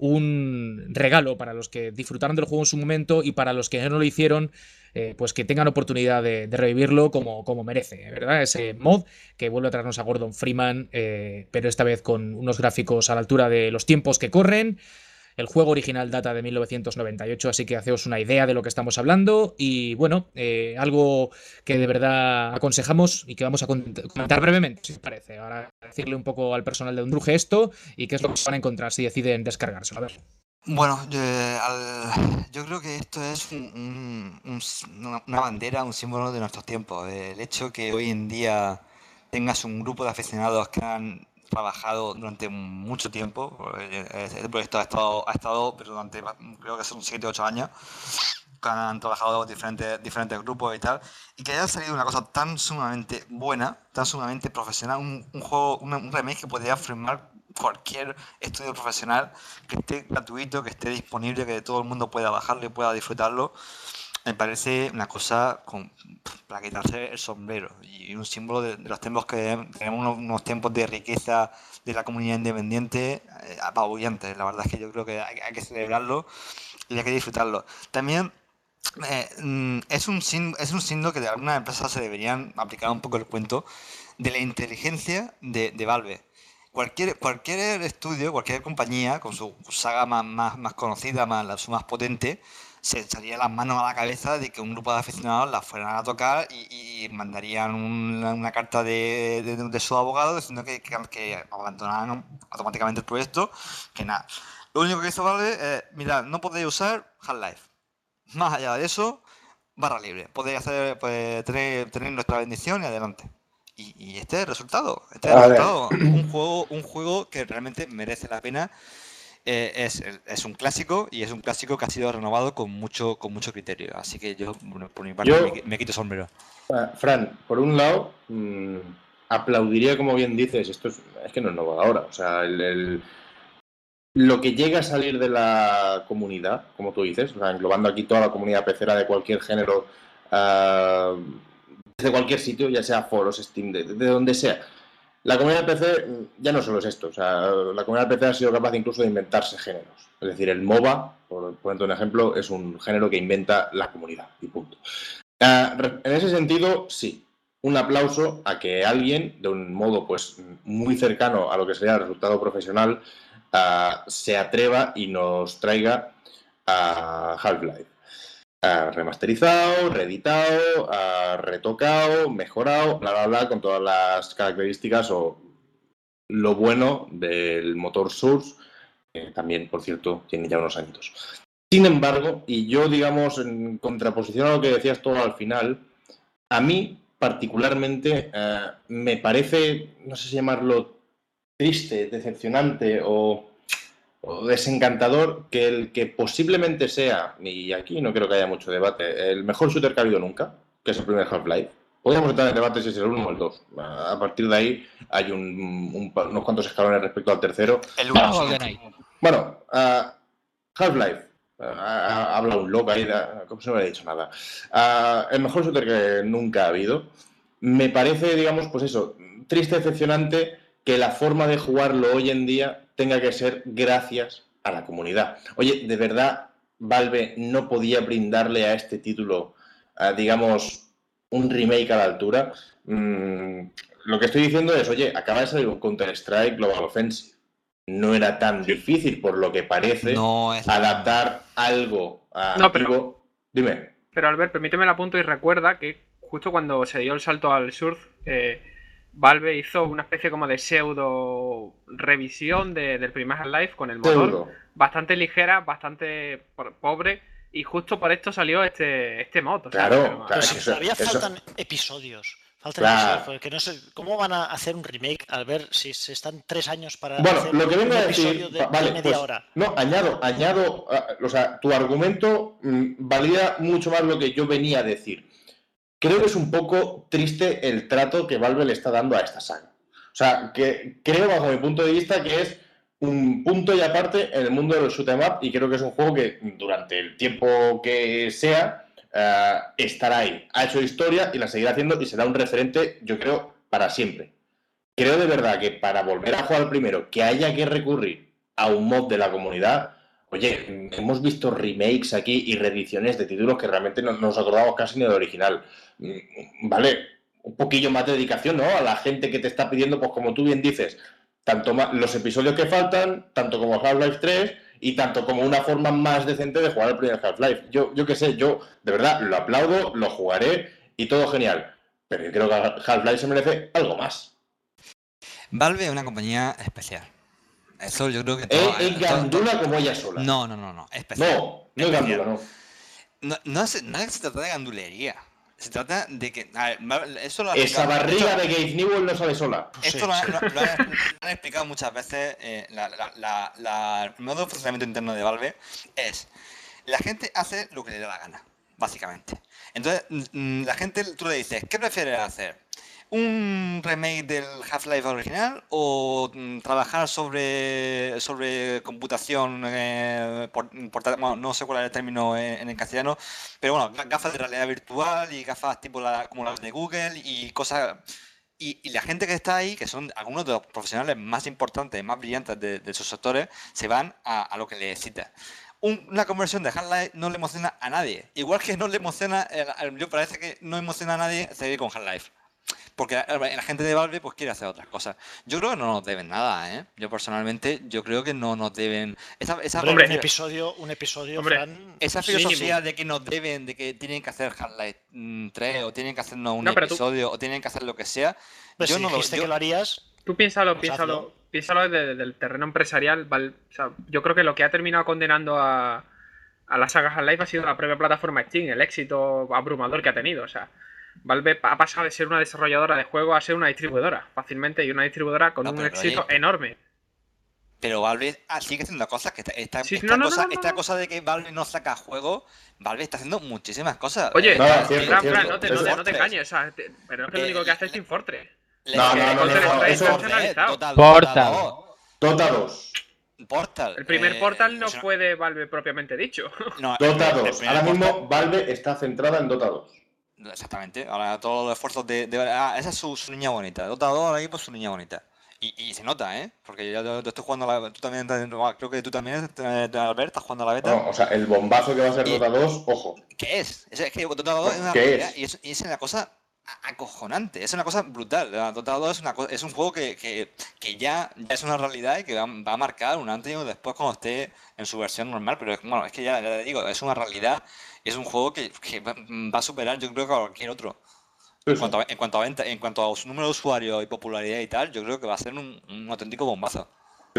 un regalo para los que disfrutaron del juego en su momento y para los que no lo hicieron, eh, pues que tengan oportunidad de, de revivirlo como, como merece, ¿verdad? Ese mod que vuelve a traernos a Gordon Freeman, eh, pero esta vez con unos gráficos a la altura de los tiempos que corren. El juego original data de mil novecientos noventa y ocho, así que haceos una idea de lo que estamos hablando. Y bueno, eh, algo que de verdad aconsejamos y que vamos a comentar brevemente, si os parece. Ahora decirle un poco al personal de Undruge esto y qué es lo que se van a encontrar si deciden descargárselo. A ver. Bueno, yo, al, yo creo que esto es un, un, un, una bandera, un símbolo de nuestros tiempos. El hecho que hoy en día tengas un grupo de aficionados que han trabajado durante mucho tiempo. El proyecto ha estado, ha estado pero durante creo que son siete u ocho años, que han trabajado diferentes, diferentes grupos y tal, y que haya salido una cosa tan sumamente buena, tan sumamente profesional, un, un juego, un, un remake que podría firmar cualquier estudio profesional, que esté gratuito, que esté disponible, que todo el mundo pueda bajarlo y pueda disfrutarlo. Me parece una cosa con, para quitarse el sombrero y un símbolo de, de los tiempos que tenemos, unos, unos tiempos de riqueza de la comunidad independiente eh, apabullantes. La verdad es que yo creo que hay, hay que celebrarlo y hay que disfrutarlo. También eh, es un signo, es un signo que de algunas empresas se deberían aplicar un poco el cuento de la inteligencia de, de Valve. Cualquier, cualquier estudio, cualquier compañía con su saga más, más, más conocida, más, su más potente, se echaría las manos a la cabeza de que un grupo de aficionados la fueran a tocar y, y mandarían una, una carta de, de, de su abogado diciendo que, que, que abandonaran automáticamente el proyecto, que nada. Lo único que hizo Valve es, mirad, no podéis usar Half-Life. Más allá de eso, barra libre. Podéis hacer, pues, tener, tener nuestra bendición y adelante. Y, y este es el resultado. Este es el resultado. Un juego, un juego que realmente merece la pena. Eh, es, es un clásico y es un clásico que ha sido renovado con mucho con mucho criterio. Así que yo, bueno, por mi parte, yo, me, me quito sombrero. Uh, Fran, por un lado, mmm, aplaudiría, como bien dices, esto es, es que no es nuevo ahora. O sea, el, el, lo que llega a salir de la comunidad, como tú dices, o sea, englobando aquí toda la comunidad pecera de cualquier género, uh, desde cualquier sitio, ya sea foros, Steam, de, de donde sea. La comunidad P C ya no solo es esto, o sea, la comunidad P C ha sido capaz incluso de inventarse géneros. Es decir, el MOBA, por poner un ejemplo, es un género que inventa la comunidad, y punto. Uh, en ese sentido, sí, un aplauso a que alguien, de un modo pues muy cercano a lo que sería el resultado profesional, uh, se atreva y nos traiga a Half-Life. Uh, remasterizado, reeditado, uh, retocado, mejorado, bla, bla, bla, con todas las características o lo bueno del motor Source, que también, por cierto, tiene ya unos añitos. Sin embargo, y yo, digamos, en contraposición a lo que decías todo al final, a mí, particularmente, uh, me parece, no sé si llamarlo triste, decepcionante o... o desencantador que el que posiblemente sea, y aquí no creo que haya mucho debate, el mejor shooter que ha habido nunca, que es el primer Half-Life. Podríamos entrar en debate si es el uno o el dos. A partir de ahí hay un, un, unos cuantos escalones respecto al tercero. El uno o el de Bueno, uh, Half-Life. Uh, habla un loco ahí, como si no hubiera dicho nada. Uh, el mejor shooter que nunca ha habido. Me parece, digamos, pues eso, triste, decepcionante que la forma de jugarlo hoy en día tenga que ser gracias a la comunidad. Oye, ¿de verdad Valve no podía brindarle a este título, uh, digamos, un remake a la altura? Mm, lo que estoy diciendo es, oye, acaba de salir un Counter-Strike Global Offensive. No era tan difícil, por lo que parece, no es adaptar algo a... No, pero... Digo, dime. Pero, Albert, permíteme el apunto y recuerda que justo cuando se dio el salto al surf... Eh... Valve hizo una especie como de pseudo revisión de, del primer Half-Life con el motor pseudo. Bastante ligera, bastante pobre, y justo por esto salió este, este mod. O sea, claro, pero, claro. Pero si todavía eso. faltan episodios. Faltan claro. episodios, porque no sé cómo van a hacer un remake al ver si se están tres años para bueno, hacer lo que un vengo a episodio decir, de, vale, de media pues, hora. No, añado, añado, uh, o sea, tu argumento mmm, valida mucho más lo que yo venía a decir. Creo que es un poco triste el trato que Valve le está dando a esta saga. O sea, que creo, bajo mi punto de vista, que es un punto y aparte en el mundo de los shoot 'em up y creo que es un juego que durante el tiempo que sea uh, estará ahí. Ha hecho historia y la seguirá haciendo y será un referente, yo creo, para siempre. Creo de verdad que para volver a jugar al primero, que haya que recurrir a un mod de la comunidad, oye, hemos visto remakes aquí y reediciones de títulos que realmente no, no nos acordamos casi ni del original. Vale, un poquillo más de dedicación, ¿no? A la gente que te está pidiendo, pues como tú bien dices, tanto más, los episodios que faltan, tanto como Half-Life tres y tanto como una forma más decente de jugar el primer Half-Life. Yo, yo qué sé, yo de verdad lo aplaudo, lo jugaré y todo genial. Pero yo creo que Half-Life se merece algo más. Valve es una compañía especial. Eso yo creo que todo, ¿Es gandula todo, todo... como ella sola? No, no, no, no. Especial. No, no es gandula, no. No, no, es, no es que se trata de gandulería. Se trata de que... A ver, eso lo Esa barriga de Gabe Newell no sale sola. Esto sí, lo, sí. Lo, lo, han, lo han explicado muchas veces. Eh, la, la, la, la, el modo de funcionamiento interno de Valve es... La gente hace lo que le da la gana, básicamente. Entonces, la gente, tú le dices, ¿qué prefieres hacer? ¿Un remake del Half-Life original o mm, trabajar sobre sobre computación eh, por, por, bueno, no sé cuál es el término en, en el castellano, pero bueno, gafas de realidad virtual y gafas tipo la, como las de Google y cosas y, y la gente que está ahí, que son algunos de los profesionales más importantes, más brillantes de, de sus sectores, se van a, a lo que les cita. Una conversión de Half-Life no le emociona a nadie, igual que no le emociona, el, el, yo parece que no emociona a nadie seguir con Half-Life. Porque la, la gente de Valve pues quiere hacer otras cosas. Yo creo que no nos deben nada, ¿eh? Yo personalmente, yo creo que no nos deben... Esa, esa Hombre, un episodio, un episodio, Hombre, Fran, esa filosofía de que nos deben, de que tienen que hacer Half-Life tres o tienen que hacernos un no, episodio tú... o tienen que hacer lo que sea... Pues yo si no dijiste lo, yo... que lo harías... Tú piénsalo, pues piénsalo, hazlo. piénsalo desde el terreno empresarial. ¿Vale? O sea, yo creo que lo que ha terminado condenando a, a la saga Half-Life ha sido la propia plataforma Steam, el éxito abrumador que ha tenido, o sea... Valve ha pasado de ser una desarrolladora de juegos a ser una distribuidora, fácilmente, y una distribuidora con no, un éxito oye, enorme. Pero Valve ah, sigue haciendo cosas, que esta, esta, sí, esta, no, no, cosa, no, no, esta no. cosa de que Valve no saca juegos, Valve está haciendo muchísimas cosas. Oye, no, Fran, cierto, Fran, cierto, Fran, no te, no te, no te cañes, o sea, te, pero es que lo único que hace es Team Fortress. No, no, no, no, no, no eso Portal. Portal. Dota dos. Portal. El primer eh, Portal no eso... fue de Valve propiamente dicho. No, Dota dos. Ahora Portal... mismo Valve está centrada en Dota dos. Exactamente. Ahora todos los esfuerzos de... de... Ah, esa es su, su niña bonita. Dota dos ahora mismo es su niña bonita. Y, y se nota, ¿eh? Porque yo, yo, yo estoy jugando a la... Tú también, creo que tú también, Albert, estás jugando a la beta. No, o sea, el bombazo que va a ser y... Dota dos, ojo. ¿Qué es? Es que Dota dos es una ¿Qué realidad es? y es, y es una cosa acojonante, es una cosa brutal. Dota dos es, una cosa, es un juego que, que, que ya, ya es una realidad y que va, va a marcar un antes y un después cuando esté en su versión normal, pero bueno, es que ya, ya te digo, es una realidad, es un juego que, que va a superar yo creo que a cualquier otro. En cuanto, a, en cuanto a venta, en cuanto a su número de usuarios y popularidad y tal, yo creo que va a ser un, un auténtico bombazo. Sí.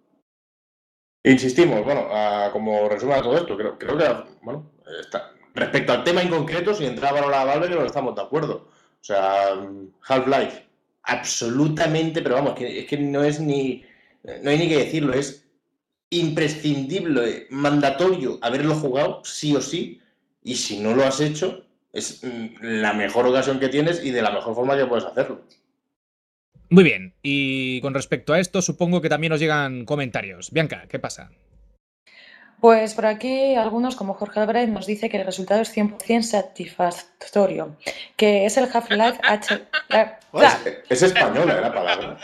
Insistimos, bueno, a, como resumen a todo esto, creo, creo que, bueno, está, respecto al tema en concreto, si entraba ahora la Valve, no estamos de acuerdo. O sea, Half-Life, absolutamente, pero vamos, que, es que no es ni, no hay ni que decirlo, es imprescindible, mandatorio haberlo jugado, sí o sí, y si no lo has hecho, es la mejor ocasión que tienes y de la mejor forma que puedes hacerlo. Muy bien, y con respecto a esto, supongo que también nos llegan comentarios. Bianca, ¿qué pasa? Pues por aquí algunos, como Jorge Albrecht, nos dice que el resultado es cien por ciento satisfactorio, que es el Half-Life H... Pues es española la palabra.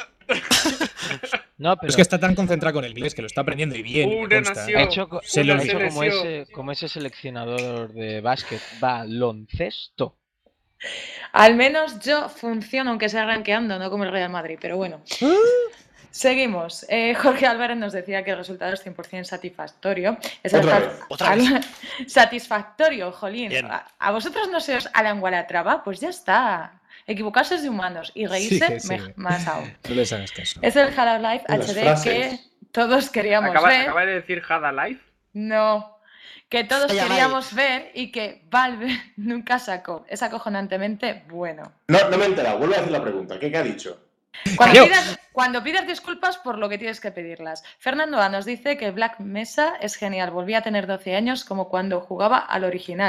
No, pero... Es que está tan concentrado con el inglés que lo está aprendiendo y bien. Una consta, nación, ¿eh? hecho, Se lo hecho como, ese, como ese seleccionador de básquet, baloncesto. Al menos yo funciono, aunque sea rankeando, no como el Real Madrid, pero bueno. Seguimos. Eh, Jorge Álvarez nos decía que el resultado es cien por ciento satisfactorio. Es Otra el vez. Otra vez. Satisfactorio, jolín. A, a vosotros no se os alanguá la traba, pues ya está. Equivocarse es de humanos y reírse sí, sí. me, más aún. No les hagas caso. Es el Half-Life H D que todos queríamos ¿Acaba, ver. ¿Acaba de decir Hada Life? No. Que todos Ay, queríamos ay. ver y que Valve nunca sacó. Es acojonantemente bueno. No, no me he enterado. Vuelvo a hacer la pregunta. ¿Qué, qué ha dicho? Cuando pidas, cuando pidas disculpas por lo que tienes que pedirlas. Fernando A nos dice que Black Mesa es genial. Volví a tener doce años como cuando jugaba al original.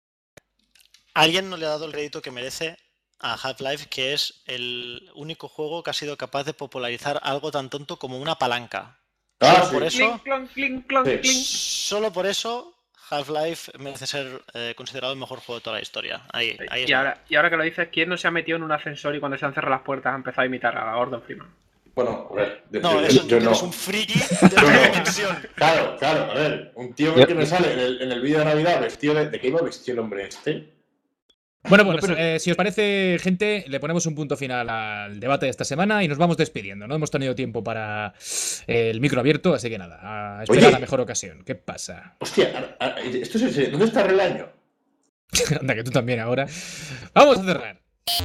Alguien no le ha dado el crédito que merece a Half-Life, que es el único juego que ha sido capaz de popularizar algo tan tonto como una palanca. Ah, Solo sí. por eso, Clink, clon, clink, clon, Sí. clink. solo por eso, Half-Life merece ser eh, considerado el mejor juego de toda la historia. Ahí, ahí Y está. ahora, y ahora que lo dices, ¿quién no se ha metido en un ascensor y cuando se han cerrado las puertas ha empezado a imitar a Gordon Freeman? Bueno, a ver. yo- No, yo, eso yo tú no. eres un friki de Yo la no. dimensión. Claro, claro, a ver. Un tío Yo- que me sale en el, en el vídeo de Navidad vestido de. ¿De qué iba vestido el hombre este? Bueno, bueno, No, pero- eh, si os parece, gente, le ponemos un punto final al debate de esta semana y nos vamos despidiendo. No hemos tenido tiempo para eh, el micro abierto, así que nada, a esperar Oye. la mejor ocasión. ¿Qué pasa? Hostia, a- a- esto es en serio. ¿Dónde está Relaño? Anda, que tú también ahora. Vamos a cerrar.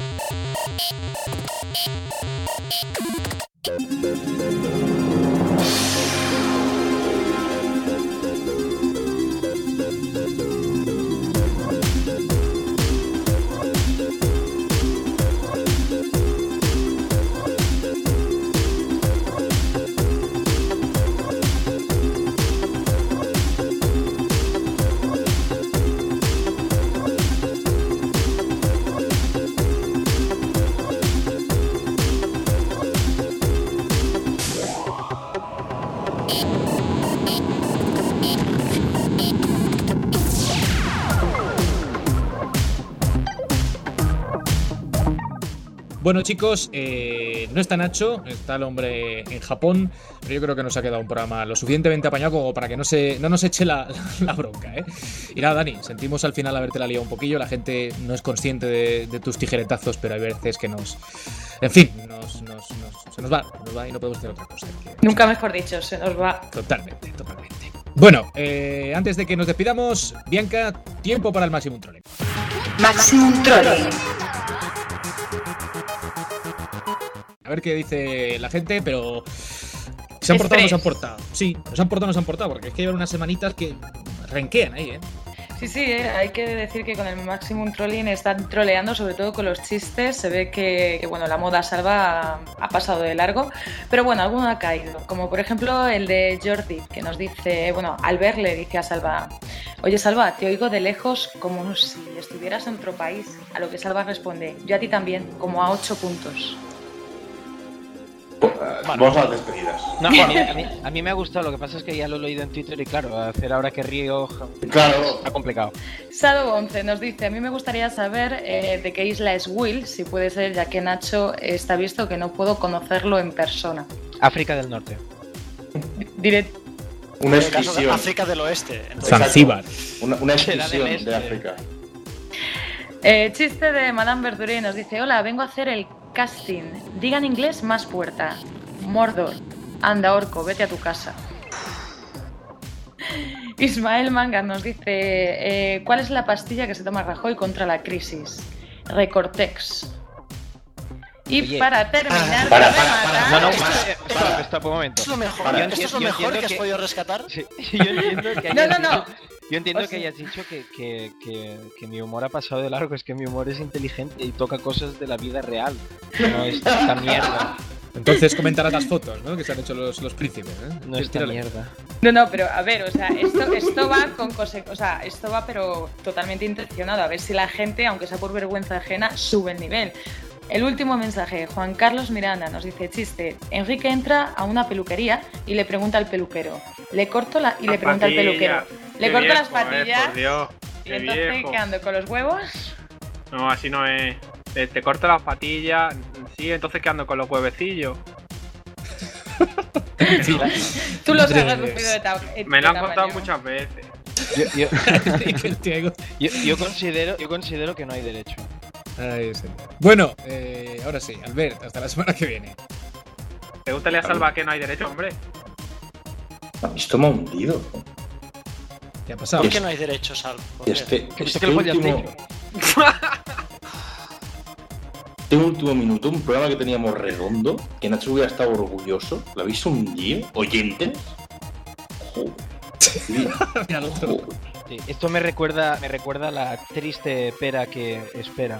Bueno, chicos, eh, no está Nacho, está el hombre en Japón, pero yo creo que nos ha quedado un programa lo suficientemente apañado como para que no, se, no nos eche la, la, la bronca, ¿eh? Y nada, Dani, sentimos al final haberte la liado un poquillo, la gente no es consciente de, de tus tijeretazos, pero hay veces que nos... En fin, nos, nos, nos, se nos va, nos va y no podemos hacer otra cosa. Que, Nunca mejor dicho, se nos va. Totalmente, totalmente. Bueno, eh, antes de que nos despidamos, Bianca, tiempo para el Maximum Trolling. Maximum Trolling. A ver qué dice la gente, pero... ¿Se han portado o no se han portado? Sí, nos han portado o no se han portado, porque es que llevan unas semanitas que renquean ahí, ¿eh? Sí, sí, eh, hay que decir que con el Maximum Trolling están troleando, sobre todo con los chistes. Se ve que, que bueno, la moda salva ha, ha pasado de largo, pero bueno, alguno ha caído. Como por ejemplo el de Jordi, que nos dice, bueno, Albert le dice a Salva: oye Salva, te oigo de lejos como si estuvieras en otro país. A lo que Salva responde: yo a ti también, como a ocho puntos. Vamos a las despedidas. No, a, mí, a, mí, a mí me ha gustado, lo que pasa es que ya lo he leído en Twitter y claro, hacer ahora que río Claro. está complicado. Sado once nos dice: a mí me gustaría saber eh, de qué isla es Will, si puede ser, ya que Nacho está visto que no puedo conocerlo en persona. África del Norte. Diré, Una En el caso de escisión. África del Oeste. Entonces, Zanzíbar. Una, una Será del escisión este. de África. Eh, chiste de Madame Verduré nos dice: hola, vengo a hacer el casting. Diga en inglés más puerta. Mordor. Anda, orco, vete a tu casa. Ismael Mangas nos dice: eh, ¿cuál es la pastilla que se toma Rajoy contra la crisis? Recortex. Y Oye. para terminar, Para, de para, rematar- No, no, esto- stop, stop, stop, un momento. ¿Esto es lo mejor, Para. ¿esto es lo Yo mejor entiendo que has que- podido rescatar? Sí, yo entiendo que No, hayas no, no. dicho- Yo entiendo O sea- que hayas dicho que, que, que, que mi humor ha pasado de largo, es que mi humor es inteligente y toca cosas de la vida real. No esta, esta mierda. Entonces comentarás las fotos, ¿no? Que se han hecho los, los príncipes, ¿eh? No esta Tírale. mierda. No, no, pero a ver, o sea, esto, esto va con cose- o sea, esto va pero totalmente intencionado, a ver si la gente, aunque sea por vergüenza ajena, sube el nivel. El último mensaje, Juan Carlos Miranda nos dice: chiste, Enrique entra a una peluquería y le pregunta al peluquero, le corto la y le Las pregunta al peluquero, patillas. le Qué corto las viejo, eh, patillas por Dios, y qué entonces viejo. ¿qué ando con los huevos? No, así no es. Te, te corto las patillas. Sí, entonces ¿qué ando con los huevecillos? Tú los Madre has de sufrido de ta- de Me lo han tamaño. contado muchas veces. Yo, yo, El Diego. yo, yo considero, yo considero que no hay derecho. Ay, señor. Bueno, eh, ahora sí, Albert, hasta la semana que viene. Pregúntale a Salva que no hay derecho, hombre. Esto me ha hundido. ¿Qué ha pasado? ¿Por qué no hay derechos al Y este, Que este que lo podías último, decir. este último minuto, un programa que teníamos redondo, que Nacho hubiera estado orgulloso, ¿lo habéis hundido? ¿Oyentes? Joder. Sí. Mira el otro. Joder. Sí, esto me recuerda, me recuerda a la triste pera que espera.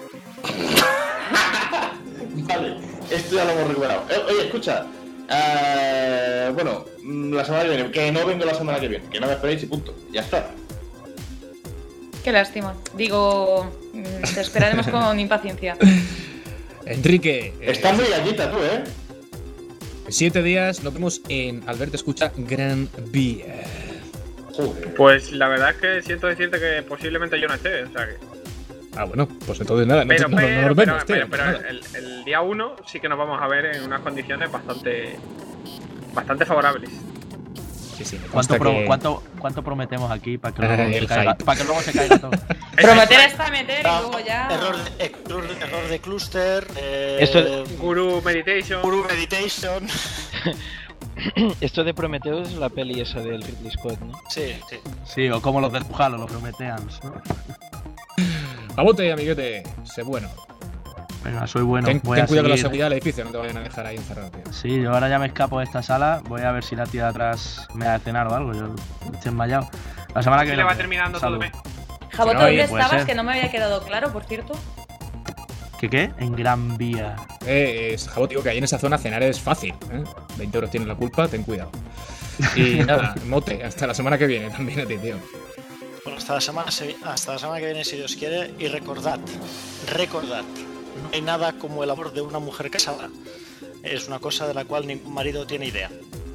Vale, esto ya lo hemos recuperado. Eh, oye, escucha. eh, bueno, mm, la semana que viene, que no vengo la semana que viene, que no me esperéis y punto. Ya está. Qué lástima. Digo, mm, te esperaremos con impaciencia. Enrique. eh, Estás muy gallita tú, ¿eh? Siete días nos vemos en Alberto Escucha Gran Vía. Pues la verdad es que siento decirte que posiblemente yo no esté, o sea que... Ah, bueno, pues entonces nada, pero, no, no, pero, no nos vemos, pero, tío, pero, pero nada. el, el día uno sí que nos vamos a ver en unas condiciones bastante bastante favorables. Sí, sí, me ¿Cuánto, consta pro- que- cuánto, ¿Cuánto prometemos aquí para que, luego El se caiga, hype. para que luego se caiga todo? Prometer está meter y Ah, luego ya. Error de, error, error de cluster. Eh, Esto- Guru Meditation. Guru Meditation. Esto de Prometheus es la peli esa del Ridley Scott, ¿no? Sí, sí. Sí, o como los del Pujalo, los Prometheans, ¿no? Abote, amiguete, sé bueno. Venga, soy bueno. ten voy ten a cuidado con la seguir. seguridad del edificio, no te vayan a dejar ahí encerrado, tío. Sí, yo ahora ya me escapo de esta sala. Voy a ver si la tía de atrás me da de cenar o algo. Yo estoy enmayado. La semana que Sí, viene. le va terminando todo Salud. bien. Jabote, No, ¿dónde oye, puede estabas? ser. Que no me había quedado claro, por cierto. ¿Qué qué? En Gran Vía. Eh, es, Jabo, digo que ahí en esa zona cenar es fácil, ¿eh? veinte euros tienes la culpa, ten cuidado. Y nada, mote, hasta la semana que viene también a ti, tío. Bueno, hasta la semana, se- hasta la semana que viene, si Dios quiere. Y recordad, recordad, no hay nada como el amor de una mujer casada. Es una cosa de la cual ningún marido tiene idea.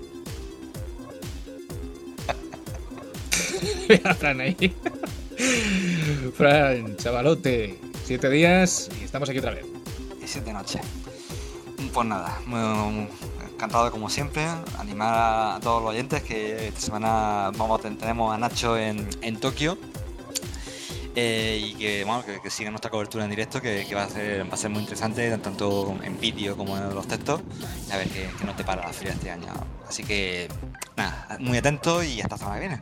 Mira, Fran ahí. Fran, chavalote, siete días y estamos aquí otra vez. Y siete noches. Pues nada, muy, muy encantado como siempre. Animar a todos los oyentes que esta semana vamos a ten- tenemos a Nacho en, en Tokio. Eh, y que bueno que, que sigan nuestra cobertura en directo, que, que va a ser va a ser muy interesante, tanto en vídeo como en los textos. Y a ver qué, qué nos depara la feria este año. Así que nada, muy atento y hasta la semana que viene.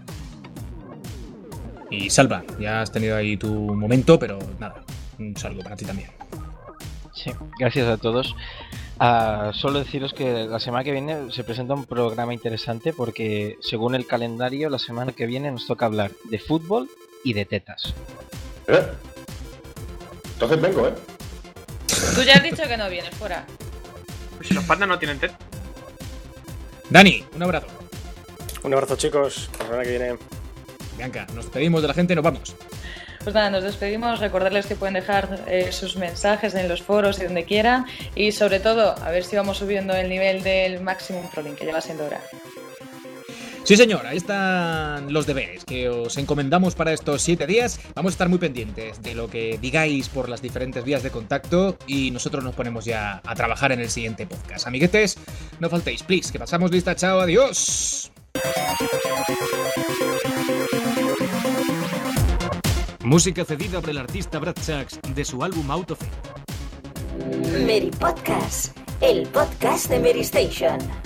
Y Salva, ya has tenido ahí tu momento, pero nada, un saludo para ti también. Sí, gracias a todos. Ah, solo deciros que la semana que viene se presenta un programa interesante porque según el calendario la semana que viene nos toca hablar de fútbol y de tetas. ¿Eh? Entonces vengo, ¿eh? Tú ya has dicho que no vienes, fuera. Pues si los pandas no tienen tet. Dani, un abrazo. Un abrazo, chicos. La semana que viene. Bianca, nos despedimos de la gente y nos vamos. Pues nada, nos despedimos. Recordarles que pueden dejar eh, sus mensajes en los foros y donde quieran. Y sobre todo, a ver si vamos subiendo el nivel del Maximum Trolling, que ya va siendo hora. Sí, señor, ahí están los deberes que os encomendamos para estos siete días. Vamos a estar muy pendientes de lo que digáis por las diferentes vías de contacto y nosotros nos ponemos ya a trabajar en el siguiente podcast. Amiguetes, no faltéis, please, que pasamos lista. Chao, adiós. Música cedida por el artista Brad Sachs de su álbum Out of It. Mary Podcast, el podcast de Mary Station.